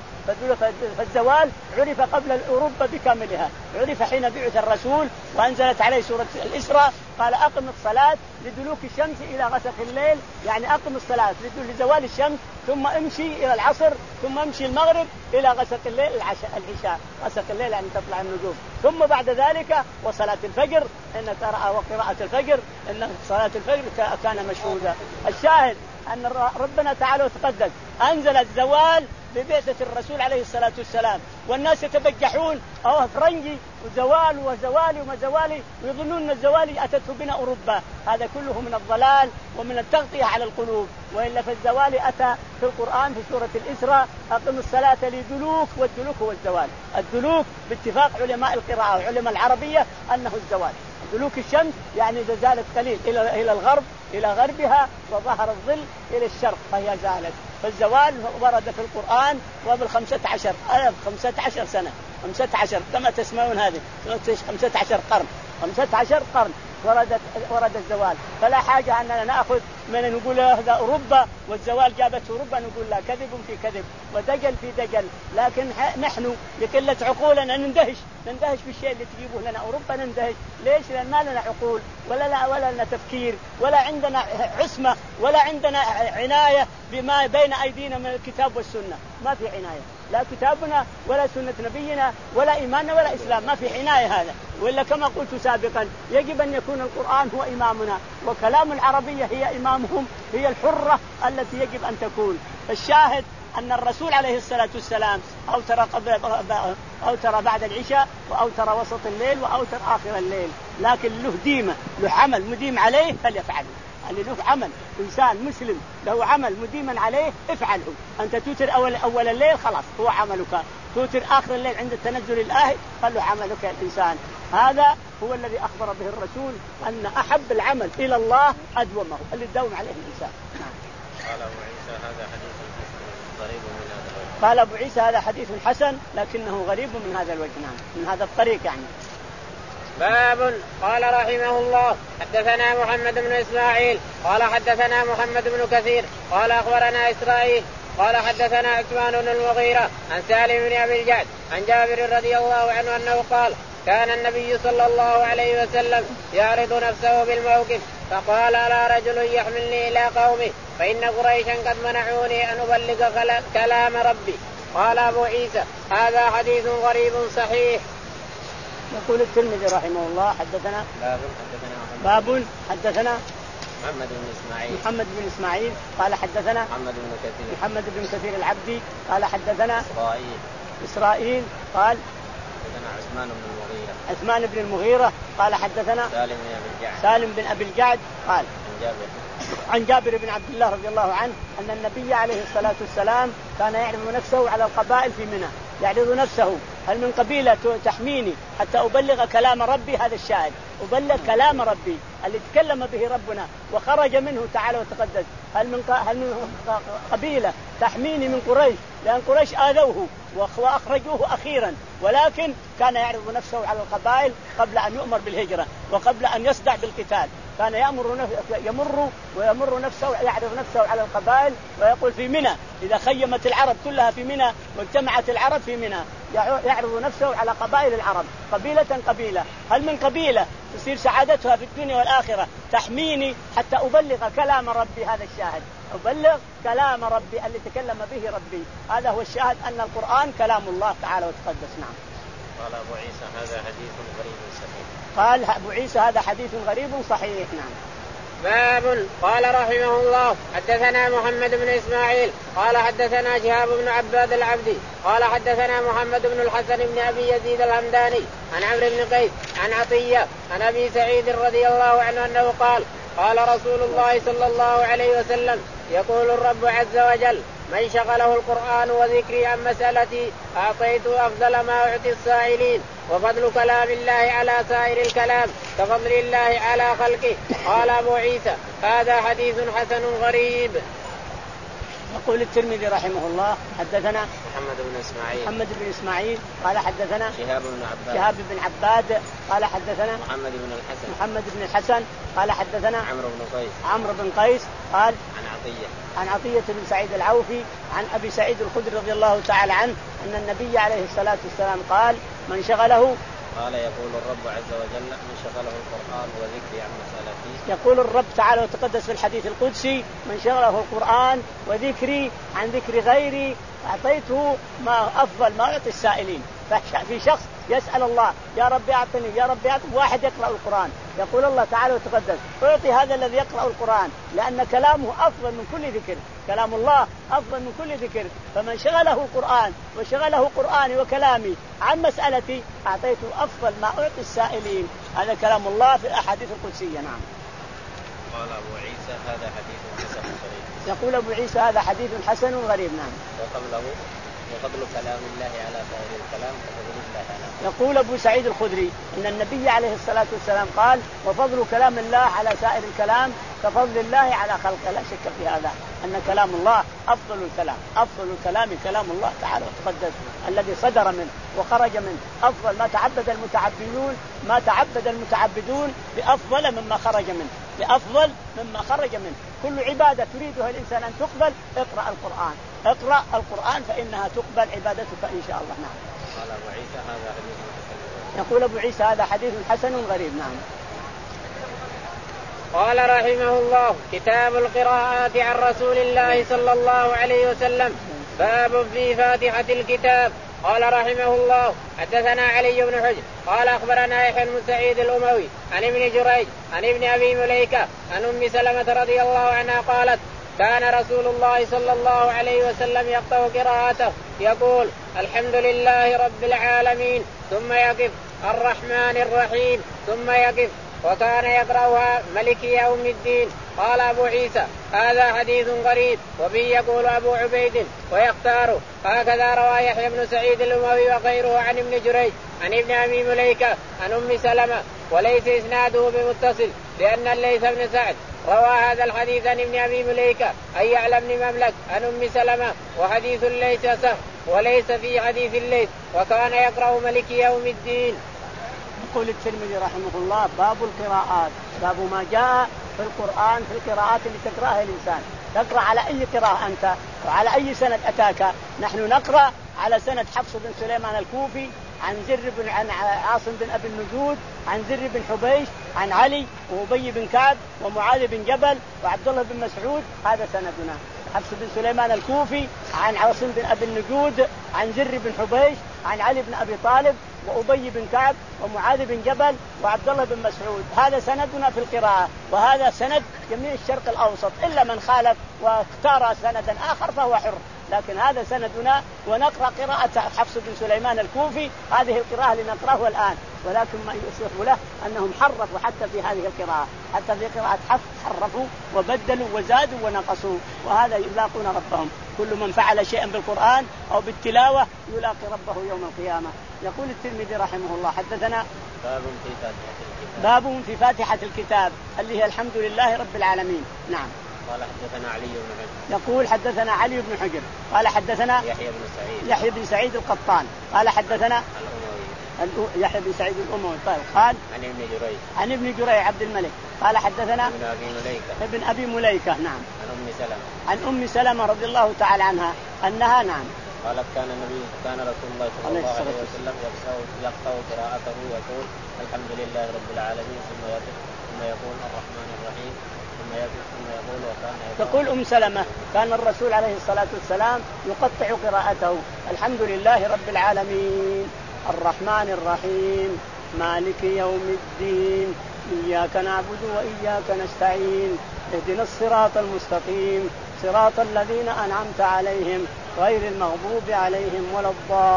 فالزوال عرف قبل الأوروبا بكاملها، عرف حين بعث الرسول وأنزلت عليه سورة الإسراء قال أقم الصلاة لدلوك الشمس إلى غسق الليل، يعني أقم الصلاة لزوال الشمس ثم امشي إلى العصر ثم امشي المغرب إلى غسق الليل العشاء العشاء، غسق الليل يعني تطلع النجوم، ثم بعد ذلك وصلاة الفجر إن قراءة وقراءة الفجر إن صلاة الفجر كان مشهودا. الشاهد أن ربنا تعالى وتقدس أنزل الزوال ببعثة الرسول عليه الصلاة والسلام، والناس يتبجحون أو فرنجي وزوال وزوالي وما زوالي، ويظنون أن الزوال أتته بنا أوروبا. هذا كله من الضلال ومن التغطية على القلوب. وإلا فالزوال أتى في القرآن في سورة الإسراء أقم الصلاة لدلوك، والدلوك هو الزوال. الدلوك باتفاق علماء القراءة وعلماء العربية أنه الزوال. دلوك الشمس يعني إذا زالت قليل إلى إلى الغرب إلى غربها وظهر الظل إلى الشرق فهي زالت. فالزوال ورد في القرآن قبل خمسة عشر ألف خمسة عشر سنة، خمسة عشر كما تسمعون هذه خمسة عشر قرن، خمسة عشر قرن ورد ورد الزوال. فلا حاجة أننا نأخذ من نقول هذا أوروبا والزوال جابته أوروبا، نقول لا، كذب في كذب ودجل في دجل. لكن نحن لقلة عقولنا نندهش نندهش بالشيء اللي تجيبه لنا أوروبا، نندهش. ليش؟ لأن ما لنا عقول ولا لا ولا لنا تفكير ولا عندنا عصمة ولا عندنا عناية بما بين أيدينا من الكتاب والسنة. ما في عناية، لا كتابنا ولا سنة نبينا ولا إيماننا ولا إسلام، ما في عناية هذا. وإلا كما قلت سابقا يجب أن يكون القرآن هو إمامنا وكلام العربية هي إمامهم، هي الحرة التي يجب أن تكون. الشاهد أن الرسول عليه الصلاة والسلام أوتر قبل أوتر بعد العشاء وأوتر وسط الليل وأوتر آخر الليل، لكن له ديمة له عمل مديم عليه فليفعله. اللي له عمل إنسان مسلم له عمل مديما عليه افعله. أنت توتر أول أول الليل خلاص هو عملك، توتر آخر الليل عند التنزل الآهي قال عملك الإنسان. هذا هو الذي أخبر به الرسول أن أحب العمل إلى الله أدومه اللي تداوم عليه الإنسان. قال أبو عيسى هذا حديث غريب من هذا الوجه. قال أبو عيسى هذا حديث حسن لكنه غريب من هذا الوجه، نعم، من هذا الطريق يعني. باب. قال رحمه الله حدثنا محمد بن إسماعيل قال حدثنا محمد بن كثير قال أخبرنا إسرائيل قال حدثنا عثمان بن المغيرة عن سالم بن أبي الجعد عن جابر رضي الله عنه أنه قال كان النبي صلى الله عليه وسلم يعرض نفسه بالموقف فقال لا رجل يحملني إلى قومه فإن قريشا قد منعوني أن أبلغ كلام ربي. قال أبو عيسى هذا حديث غريب صحيح. يقول الترمذي رحمه الله حدثنا باب حدثنا باب حدثنا محمد بن إسماعيل محمد بن إسماعيل قال حدثنا محمد بن كثير محمد بن كثير العبدي قال حدثنا إسرائيل إسرائيل قال حدثنا عثمان بن المغيرة عثمان بن المغيرة قال حدثنا سالم بن أبي الجعد سالم بن أبي الجعد قال عن جابر عن جابر بن عبد الله رضي الله عنه أن النبي عليه الصلاة والسلام كان يعرض نفسه على القبائل في منى، يعرض نفسه هل من قبيلة تحميني حتى أبلغ كلام ربي. هذا الشاهد أبلغ كلام ربي اللي تكلم به ربنا وخرج منه تعالى وتقدس. هل من هل من قبيلة تحميني من قريش، لأن قريش آذوه وأخرجوه أخيرا، ولكن كان يعرض نفسه على القبائل قبل أن يؤمر بالهجرة وقبل أن يصدع بالقتال. كان يأمر يمر ويمر نفسه يعرض نفسه على القبائل ويقول في منى إذا خيمت العرب كلها في منى واجتمعت العرب في منى يعرض نفسه على قبائل العرب قبيلة قبيلة. هل من قبيلة تصير سعادتها في الدنيا والآخرة تحميني حتى أبلغ كلام ربي. هذا الشاهد أبلغ كلام ربي اللي تكلم به ربي. هذا هو الشاهد أن القرآن كلام الله تعالى وتقدس. نعم. قال أبو عيسى هذا حديث غريب صحيح. قال أبو عيسى هذا حديث غريب صحيح. نعم. باب. قال رحمه الله حدثنا محمد بن إسماعيل قال حدثنا شهاب بن عباد العبدي قال حدثنا محمد بن الحسن بن أبي يزيد الهمداني عن عمرو بن قيس عن عطية عن أبي سعيد رضي الله عنه أنه قال قال رسول الله صلى الله عليه وسلم يقول الرب عز وجل من شغله القرآن وذكري عن مسألتي أعطيته أفضل ما أعطي السائلين وفضل كلام الله على سائر الكلام كفضل الله على خلقه. قال أبو عيسى هذا حديث حسن غريب. يقول الترمذي رحمه الله حدثنا محمد بن إسماعيل محمد بن إسماعيل قال حدثنا شهاب بن عباد شهاب بن عباد قال حدثنا محمد بن الحسن محمد بن الحسن قال حدثنا عمرو بن قيس عمرو بن قيس قال عن عطية عن عطية بن سعيد العوفي عن أبي سعيد الخدري رضي الله تعالى عنه أن النبي عليه الصلاة والسلام قال من شغله قال يقول الرب عز وجل من شغله القرآن وذكري عن مسألتي. يقول الرب تعالى وتقدس في الحديث القدسي من شغله القرآن وذكري عن ذكر غيري أعطيته ما أفضل ما يعطي السائلين. في شخص يسأل الله يا رب أعطني يا رب أعطني واحد يقرأ القرآن يقول الله تعالى وتقدس أعطي هذا الذي يقرأ القرآن لأن كلامه أفضل من كل ذكر. كلام الله أفضل من كل ذكر. فمن شغله القرآن وشغله قرآني وكلامي عن مسألتي أعطيته أفضل ما أعطي السائلين. هذا كلام الله في الأحاديث القدسية. نعم. قال أبو عيسى هذا حديث حسن غريب. يقول أبو عيسى هذا حديث حسن غريب. نعم. وقبله وفضل كلام الله على سائر الكلام كفضل الله على. يقول أبو سعيد الخدري أن النبي عليه الصلاة والسلام قال وفضل كلام الله على سائر الكلام كفضل الله على خلقه. لا شك في هذا أن كلام الله أفضل الكلام. أفضل الكلام كلام الله تعالى وتقدس الذي صدر منه وخرج منه. أفضل ما تعبد المتعبدون ما تعبد المتعبدون بأفضل مما خرج منه بأفضل مما خرج منه. كل عبادة تريدها الإنسان أن تقبل اقرأ القرآن اقرأ القرآن فإنها تقبل عبادتك إن شاء الله. نعم. قال أبو عيسى هذا حديث حسن. يقول أبو عيسى هذا حديث حسن غريب. نعم. قال رحمه الله كتاب القراءات عن رسول الله صلى الله عليه وسلم. باب في فاتحة الكتاب. قال رحمه الله حدثنا علي بن حجر قال أخبرنا يحيى بن سعيد الأموي عن ابن جريج عن ابن أبي مليكة عن أم سلمة رضي الله عنها قالت كان رسول الله صلى الله عليه وسلم يقطع قراءته يقول الحمد لله رب العالمين ثم يقف الرحمن الرحيم ثم يقف وكان يقرأها ملك يوم الدين. قال أبو عيسى هذا حديث غريب وبه يقول أبو عبيد ويختاره. هكذا روى يحيى بن سعيد الأموي وغيره عن ابن جريج عن ابن أبي مليكة عن أم سلمة وليس إسناده بمتصل لأن الليث بن سعد روى هذا الحديث عن ابن أبي مليكة أي يعلى بن مملك عن أم سلمة وحديث الليث صح وليس في حديث الليث وكان يقرأ ملك يوم الدين. يقول الترمذي رحمه الله باب القراءات. باب ما جاء في القرآن في القراءات اللي تقرأها الإنسان. تقرأ على أي قراءة أنت وعلى أي سند أتاك. نحن نقرأ على سند حفص بن سليمان الكوفي عن زر بن عن عاصم بن أبي النجود عن زر بن حبيش عن علي وأبي بن كعب ومعاذ بن جبل وعبد الله بن مسعود. هذا سندنا. حفص بن سليمان الكوفي عن عاصم بن أبي النجود عن زر بن حبيش عن علي بن أبي طالب وأبي بن كعب ومعاذ بن جبل وعبد الله بن مسعود. هذا سندنا في القراءة وهذا سند جميع الشرق الأوسط إلا من خالف واختار سندا آخر فهو حر. لكن هذا سندنا ونقرأ قراءة حفص بن سليمان الكوفي. هذه القراءة اللي نقرأها الآن ولكن ما يصف له أنهم حرفوا حتى في هذه القراءة حتى في قراءة حفص حرفوا وبدلوا وزادوا ونقصوا وهذا يلاقون ربهم. كل من فعل شيئا بالقرآن أو بالتلاوة يلاقي ربه يوم القيامة. يقول الترمذي رحمه الله حدثنا باب في فاتحة الكتاب. باب في فاتحة الكتاب اللي هي الحمد لله رب العالمين. نعم. قال حدثنا علي بن حجر. يقول حدثنا علي بن حجر قال حدثنا يحيى بن سعيد يحيى بن سعيد القطان قال حدثنا الأموي يحيى بن سعيد الأموي طيب قال عن ابن جريج عن ابن جريج عبد الملك قال حدثنا ابن أبي مليكة ابن أبي مليكة. نعم. عن أم سلمة عن أم سلمة رضي الله تعالى عنها أنها نعم قالت كان النبي كان رسول الله صلى الله عليه وسلم يقطع قراءته ويقول الحمد لله رب العالمين ثم يقول ثم يقول الرحمن الرحيم ثم يقول ثم يقول وكان تقول أم سلمة كان الرسول عليه الصلاة والسلام يقطع قراءته الحمد لله رب العالمين الرحمن الرحيم مالك يوم الدين إياك نعبد وإياك نستعين اهدنا الصراط المستقيم صراط الذين أنعمت عليهم غير المغضوب عليهم ولا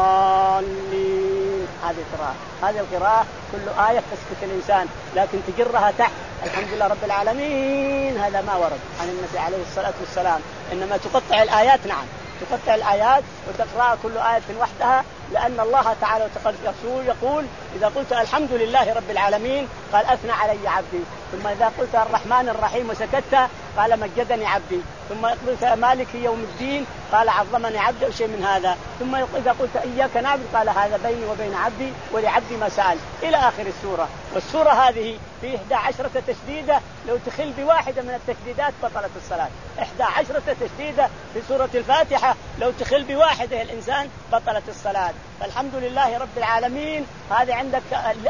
الضالين. هذه القراءة هذه القراءة كل آية تسكت الإنسان لكن تجرها تحت الحمد لله رب العالمين هذا ما ورد عن النبي عليه الصلاة والسلام. إنما تقطع الآيات نعم تقطع الآيات وتقرأ كل آية وحدها لأن الله تعالى يقول, يقول إذا قلت الحمد لله رب العالمين قال أثنى علي عبدي ثم إذا قلت الرحمن الرحيم وسكت قال مجدني عبدي ثم قلت مالك يوم الدين قال عظمني عبدي أو شيء من هذا ثم إذا قلت إياك نعبد قال هذا بيني وبين عبدي ولعبدي ما سأل إلى آخر السورة. والسورة هذه في إحدى عشرة تشديدة لو تخل بواحدة من التشديدات بطلت الصلاة. إحدى عشرة تشديدة في سورة الفاتحة لو تخل بواحدة الإنسان بطلت الصلاة. فالحمد لله رب العالمين هذا عندك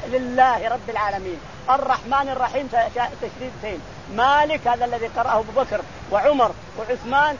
لله رب العالمين. الرحمن الرحيم تشديدتين. مالك هذا الذي قرأه أبو بكر وعمر وعثمان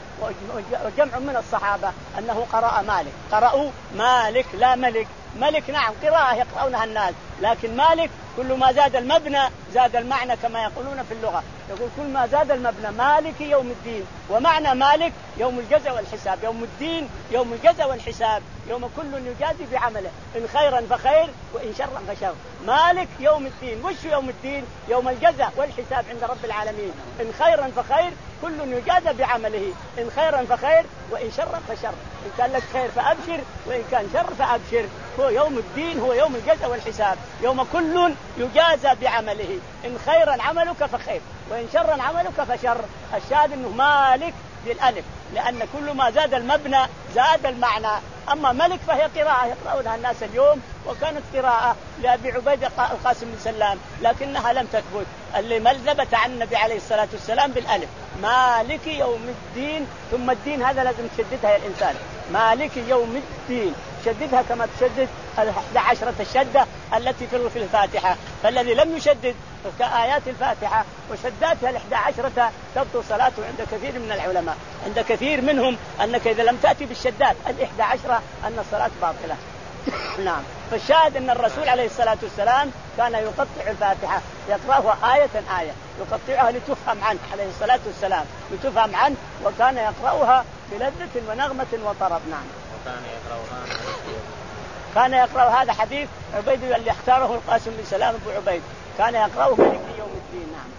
وجمع من الصحابة أنه قرأ مالك قرأوا مالك لا ملك. ملك نعم قراءة يقرأونها الناس لكن مالك كل ما زاد المبنى زاد المعنى كما يقولون في اللغة. يقول كل ما زاد المبنى مالك يوم الدين ومعنى مالك يوم الجزاء والحساب. يوم الدين يوم الجزاء والحساب يوم كل يجازي بعمله إن خيرا فخير وإن شرا فشر. مالك يوم الدين وش يوم الدين؟ يوم الجزاء والحساب عند رب العالمين. إن خيرا فخير كل يجازى بعمله إن خيرا فخير وإن شرا فشر. إن كان لك خير فأبشر وإن كان شر فأبشر. هو يوم الدين هو يوم الجزاء والحساب يوم كل يجازى بعمله إن خيرا عملك فخير وإن شرا عملك فشر. الشاهد أنه مالك بالألف لأن كل ما زاد المبنى زاد المعنى. أما ملك فهي قراءة يقرأونها الناس اليوم وكانت قراءة لأبي عبيد القاسم بن سلام لكنها لم تثبت. اللي ملزبت عن النبي عليه الصلاة والسلام بالألف مالك يوم الدين ثم الدين هذا لازم تشددها يا الإنسان. مالك يوم الدين شددها كما تشدد الأحد عشرة الشدة التي في الفاتحة. فالذي لم يشدد كآيات الفاتحة وشداتها الأحد عشرة تبطل صلاته عند كثير من العلماء. عند كثير منهم أنك إذا لم تأتي بالشدات الأحد عشرة أن الصلاة باطلة. نعم. فالشاهد أن الرسول عليه الصلاة والسلام كان يقطع الفاتحة يقرأها آية آية يقطعها لتفهم عنه عليه الصلاة والسلام لتفهم عنه وكان يقرأها بلذة ونغمة وطرب. نعم. وكان يقرأها كان يقرأ هذا حديث عبيد اللي اختاره القاسم بن سلام أبو عبيد كان يقرأه مالك يوم الدين. نعم.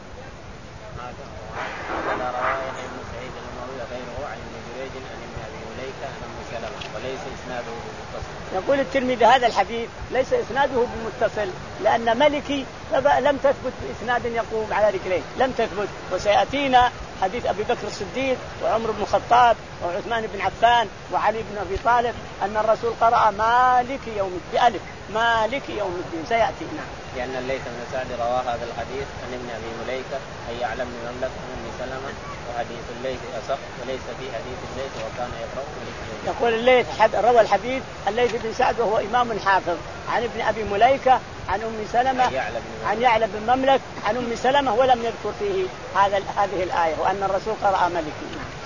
هذا رواه ابن سعيد المروي غيره عن ابن جريج عن ابن ابي مليكه عن ام سلمة وليس اسناده بمتصل. يقول الترمذي هذا الحديث ليس اسناده بمتصل لأن ملكي لم تثبت بإسناد يقوم على رجليه لم تثبت. وسيأتينا حديث أبي بكر الصديق وعمر بن الخطاب وعثمان بن عفان وعلي بن أبي طالب أن الرسول قرأ مالك يوم الدين ألف مالك يوم الدين سيأتينا. لأن الليث بن سعد رواه هذا الحديث عن ابن أبي مليكة أي يعلم بن مملك عن ام سلمة وحديث الليث أصح وليس في حديث الليث وكان يقرأ مالك يوم. يقول الليث روى الحديث الليث بن سعد وهو إمام حافظ عن ابن أبي مليكة عن أم سلمة عن يعلم بن مملك عن أم سلمة ولم يذكر فيه هذا هذه الآية وأن الرسول قرأ مالك.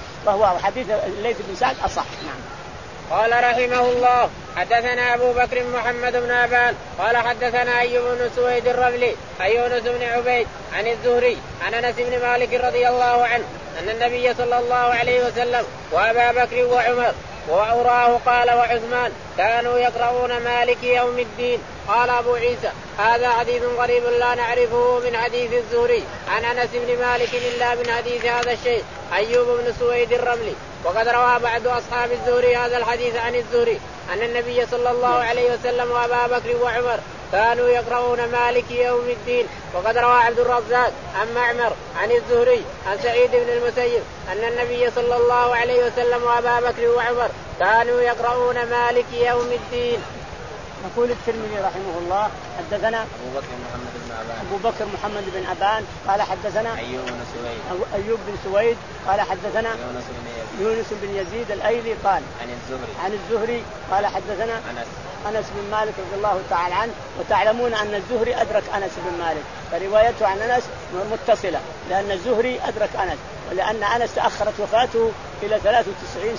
فهو حديث الليث بن سعد أصح. نعم. قال رحمه الله حدثنا أبو بكر محمد بن أبان قال حدثنا أيوب بن سويد الرملي عن يونس بن عبيد عن الزهري عن أنس بن مالك رضي الله عنه أن النبي صلى الله عليه وسلم وأبا بكر وعمر وأراه قال وعثمان كانوا يقرؤون مالك يوم الدين. قال أبو عيسى هذا حديث غريب لا نعرفه من حديث الزهري عن أنس بن مالك إلا من حديث هذا الشيء أيوب بن سويد الرملي. وقد روى بعض أصحاب الزهري هذا الحديث عن الزهري أن النبي صلى الله عليه وسلم وأبا بكر وعمر كانوا يقرؤون مالك يوم الدين. وقد روى عبد الرزاق عن معمر عن الزهري عن سعيد بن المسيب أن النبي صلى الله عليه وسلم وأبا بكر وعمر كانوا يقرؤون مالك يوم الدين. يقول الترمذي رحمه الله حدثنا أبو بكر محمد بن أبان أبو بكر محمد بن أبان قال حدثنا أيوب بن سويد أيوب بن سويد قال حدثنا يونس بن يزيد يونس بن يزيد الأيلي قال عن الزهري عن الزهري قال حدثنا أنس أنس بن مالك رضي الله تعالى عنه. وتعلمون أن الزهري أدرك أنس بن مالك فروايته عن أنس متصلة لأن الزهري أدرك أنس ولأن أنس تأخرت وفاته إلى ثلاث وتسعين سنة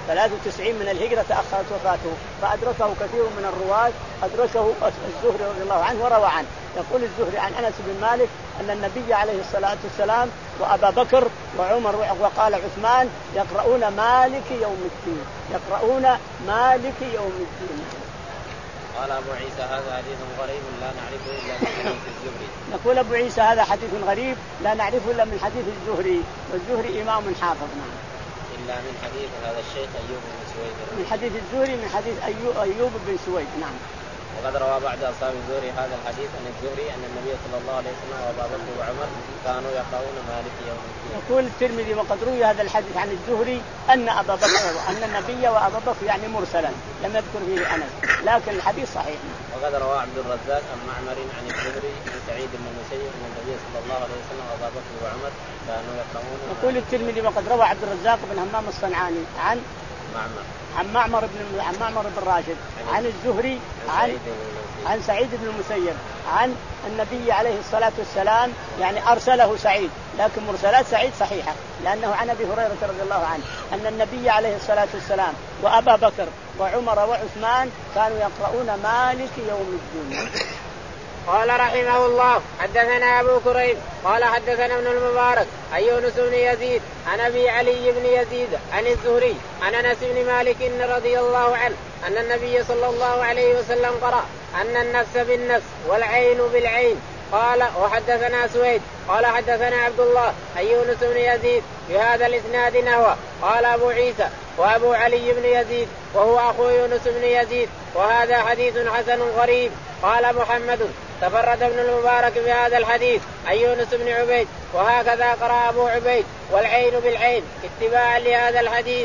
ثلاث وتسعين من الهجرة تأخرت وفاته، فأدركه كثير من الرواة، أدركه الزهري رضي الله عنه وروى عنه. يقول الزهري عن أنس بن مالك أن النبي عليه الصلاة والسلام وأبا بكر وعمر وقال عثمان يقرؤون مالك يوم الدين، يقرؤون مالك يوم الدين. قال أبو عيسى هذا حديث غريب لا نعرفه إلا من حديث الزهري. يقول أبو عيسى هذا حديث غريب لا نعرفه إلا من حديث الزهري، والزهري إمام حافظ. نعم. إلا من حديث هذا الشيخ أيوب بن سويد. من حديث الزهري من حديث أيوب, أيوب بن سويد. نعم. وقد روى بعض أصحاب الزهري هذا الحديث عن الزهري أن النبي صلى الله عليه وسلم وأبا بكر وعمر كانوا يقرؤون مالك يوم الدين. يقول الترمذي وقد روي هذا الحديث عن الزهري أن أبا بكر أن النبي وأبا بكر يعني مرسلا لم يذكر فيه أنس، لكن الحديث صحيح. وقد روى عبد الرزاق عن معمر عن الزهري عن سعيد بن المسيب أن النبي صلى الله عليه وسلم وأبا بكر وعمر كانوا يقرؤون. يقول الترمذي وقد روى عبد الرزاق بن همام الصنعاني عن معمر عن معمر بن عن معمر بن راشد عن الزهري عن عن سعيد بن المسيب عن النبي عليه الصلاة والسلام، يعني أرسله سعيد، لكن مرسلات سعيد صحيحة لأنه عن أبي هريرة رضي الله عنه أن النبي عليه الصلاة والسلام وأبا بكر وعمر وعثمان كانوا يقرؤون مالك يوم الدين. قال رحمه الله حدثنا أبو كريب قال حدثنا ابن المبارك عن يونس بن يزيد عن أبي علي بن يزيد عن الزهري عن أنس بن مالك رضي الله عنه أن النبي صلى الله عليه وسلم قرأ أن النفس بالنفس والعين بالعين. قال وحدثنا سويد قال حدثنا عبد الله عن يونس بن يزيد بهذا الإسناد نحوه. قال أبو عيسى وأبو علي بن يزيد وهو أخو يونس بن يزيد وهذا حديث حسن غريب. قال محمد تفرد ابن المبارك بهذا الحديث عن يونس بن عبيد وهكذا قرأ أبو عبيد والعين بالعين اتباعا لهذا الحديث.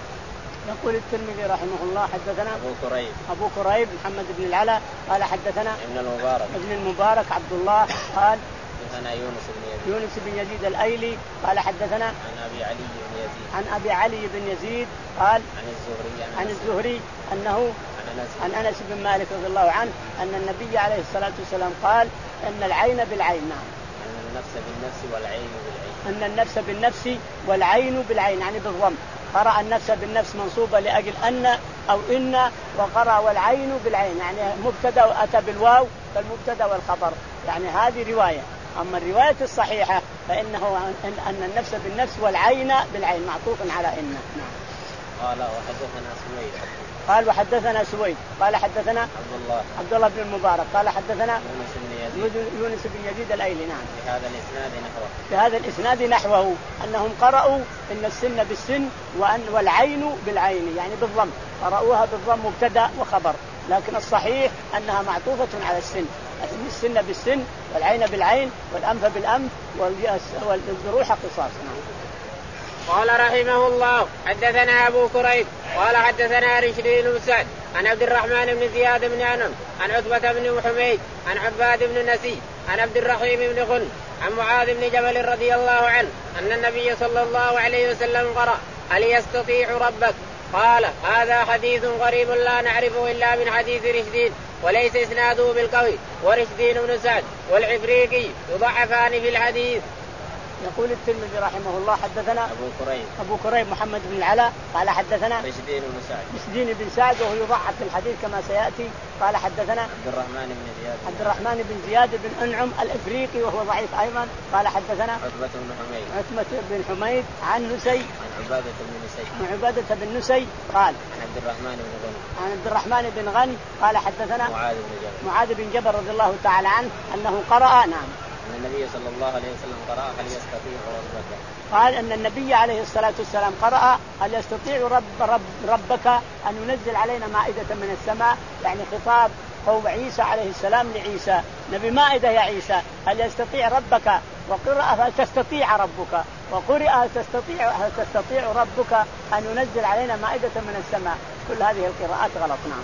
يقول الترمذي رحمه الله حدثنا أبو كريب أبو كريب محمد بن العلا قال حدثنا ابن المبارك ابن المبارك عبد الله قال حدثنا يونس بن يزيد يونس بن يزيد الأيلي قال حدثنا عن أبي علي بن يزيد عن أبي علي بن يزيد قال عن الزهري عن الزهري أنه عن أنس بن مالك رضي الله عنه أن النبي عليه الصلاة والسلام قال أن العين بالعين. نعم. أن النفس بالنفس والعين بالعين. أن النفس بالنفس والعين بالعين يعني بالضم. قرأ النفس بالنفس منصوبة لأجل أن أو إن، وقرأ والعين بالعين يعني مبتدأ وأتى بالواو فالمبتدأ والخبر، يعني هذه رواية. أما الرواية الصحيحة فإنه أن النفس بالنفس والعين بالعين معطوف على إن. نعم. قال وحدثنا سويد قال وحدثنا سويد قال حدثنا عبد الله عبد الله بن المبارك قال حدثنا يونس بن يزيد يونس بن يزيد الأيلي. نعم. بهذا الإسناد نحوه بهذا الإسناد نحوه أنهم قرأوا إن السن بالسن وأن والعين بالعين يعني بالضم، قرأوها بالضم مبتدأ وخبر، لكن الصحيح أنها معطوفة على السن، السن بالسن والعين بالعين والأنف بالأنف والجروح قصاص. نعم. قال رحمه الله حدثنا أبو كريب قال حدثنا رشد بن سعد عن عبد الرحمن بن زياد بن أنم عن عتبة بن حميد عن عباد بن نسي عن عبد الرحيم بن غن عن معاذ بن جبل رضي الله عنه أن النبي صلى الله عليه وسلم قرأ هل يستطيع ربك. قال هذا حديث غريب لا نعرفه إلا من حديث رشدين وليس إسناده بالقوي، ورشدين بن سعد والعفريقي يضعفان في الحديث. يقول الترمذي رحمه الله حدثنا أبو كريب أبو كريب محمد بن العلا قال حدثنا رشدين بن سعد رشدين بن سعد وهو يضعف في الحديث كما سيأتي. قال حدثنا عبد الرحمن بن زياد عبد الرحمن بن زياد بن أنعم الإفريقي وهو ضعيف أيضا. قال حدثنا عتبة بن حميد عتبة بن حميد عن نسي عن عبادة بن نسي عن عبادة بن نسي قال عن عبد الرحمن بن غنم عن عبد الرحمن بن غنم قال حدثنا معاذ بن جبل معاذ بن جبل رضي الله تعالى عنه أنه قرأ. نعم. أن النبي صلى الله عليه وسلم قرأ هل يستطيع ربك. قال أن النبي عليه الصلاة والسلام قرأ هل يستطيع رب رب ربك أن ينزل علينا مائدة من السماء، يعني خطاب قوم عيسى عليه السلام لعيسى نبي مائدة يا عيسى هل يستطيع ربك، وقرأ هل تستطيع ربك، وقرأ هل تستطيع هل تستطيع ربك أن ينزل علينا مائدة من السماء. كل هذه القراءات غلط. نعم.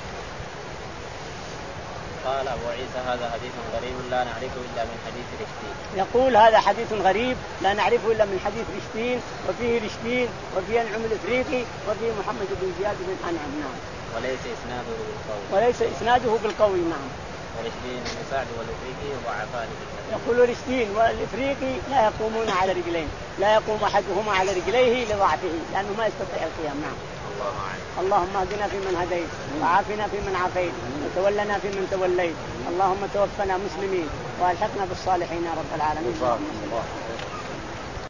قال أبو عيسى هذا حديث غريب لا نعرفه إلا من حديث رشدين. يقول هذا حديث غريب لا نعرفه إلا من حديث رشدين، وفيه رشدين وفيه أنعم الإفريقي وفيه محمد بن زياد بن أنعم. نعم. وليس إسناده بالقوي وليس إسناده بالقوي. نعم. ورشدين بن سعد والافريقي ضعفان. يقول رشدين والافريقي لا يقومون على رجلين، لا يقوم احدهما على رجليه لضعفه لانه ما يستطيع القيام. نعم. الله أعلم. اللهم اهدنا فيمن هديت وعافنا فيمن عافيت وتولنا فيمن توليت، اللهم توفنا مسلمين والحقنا بالصالحين يا رب العالمين.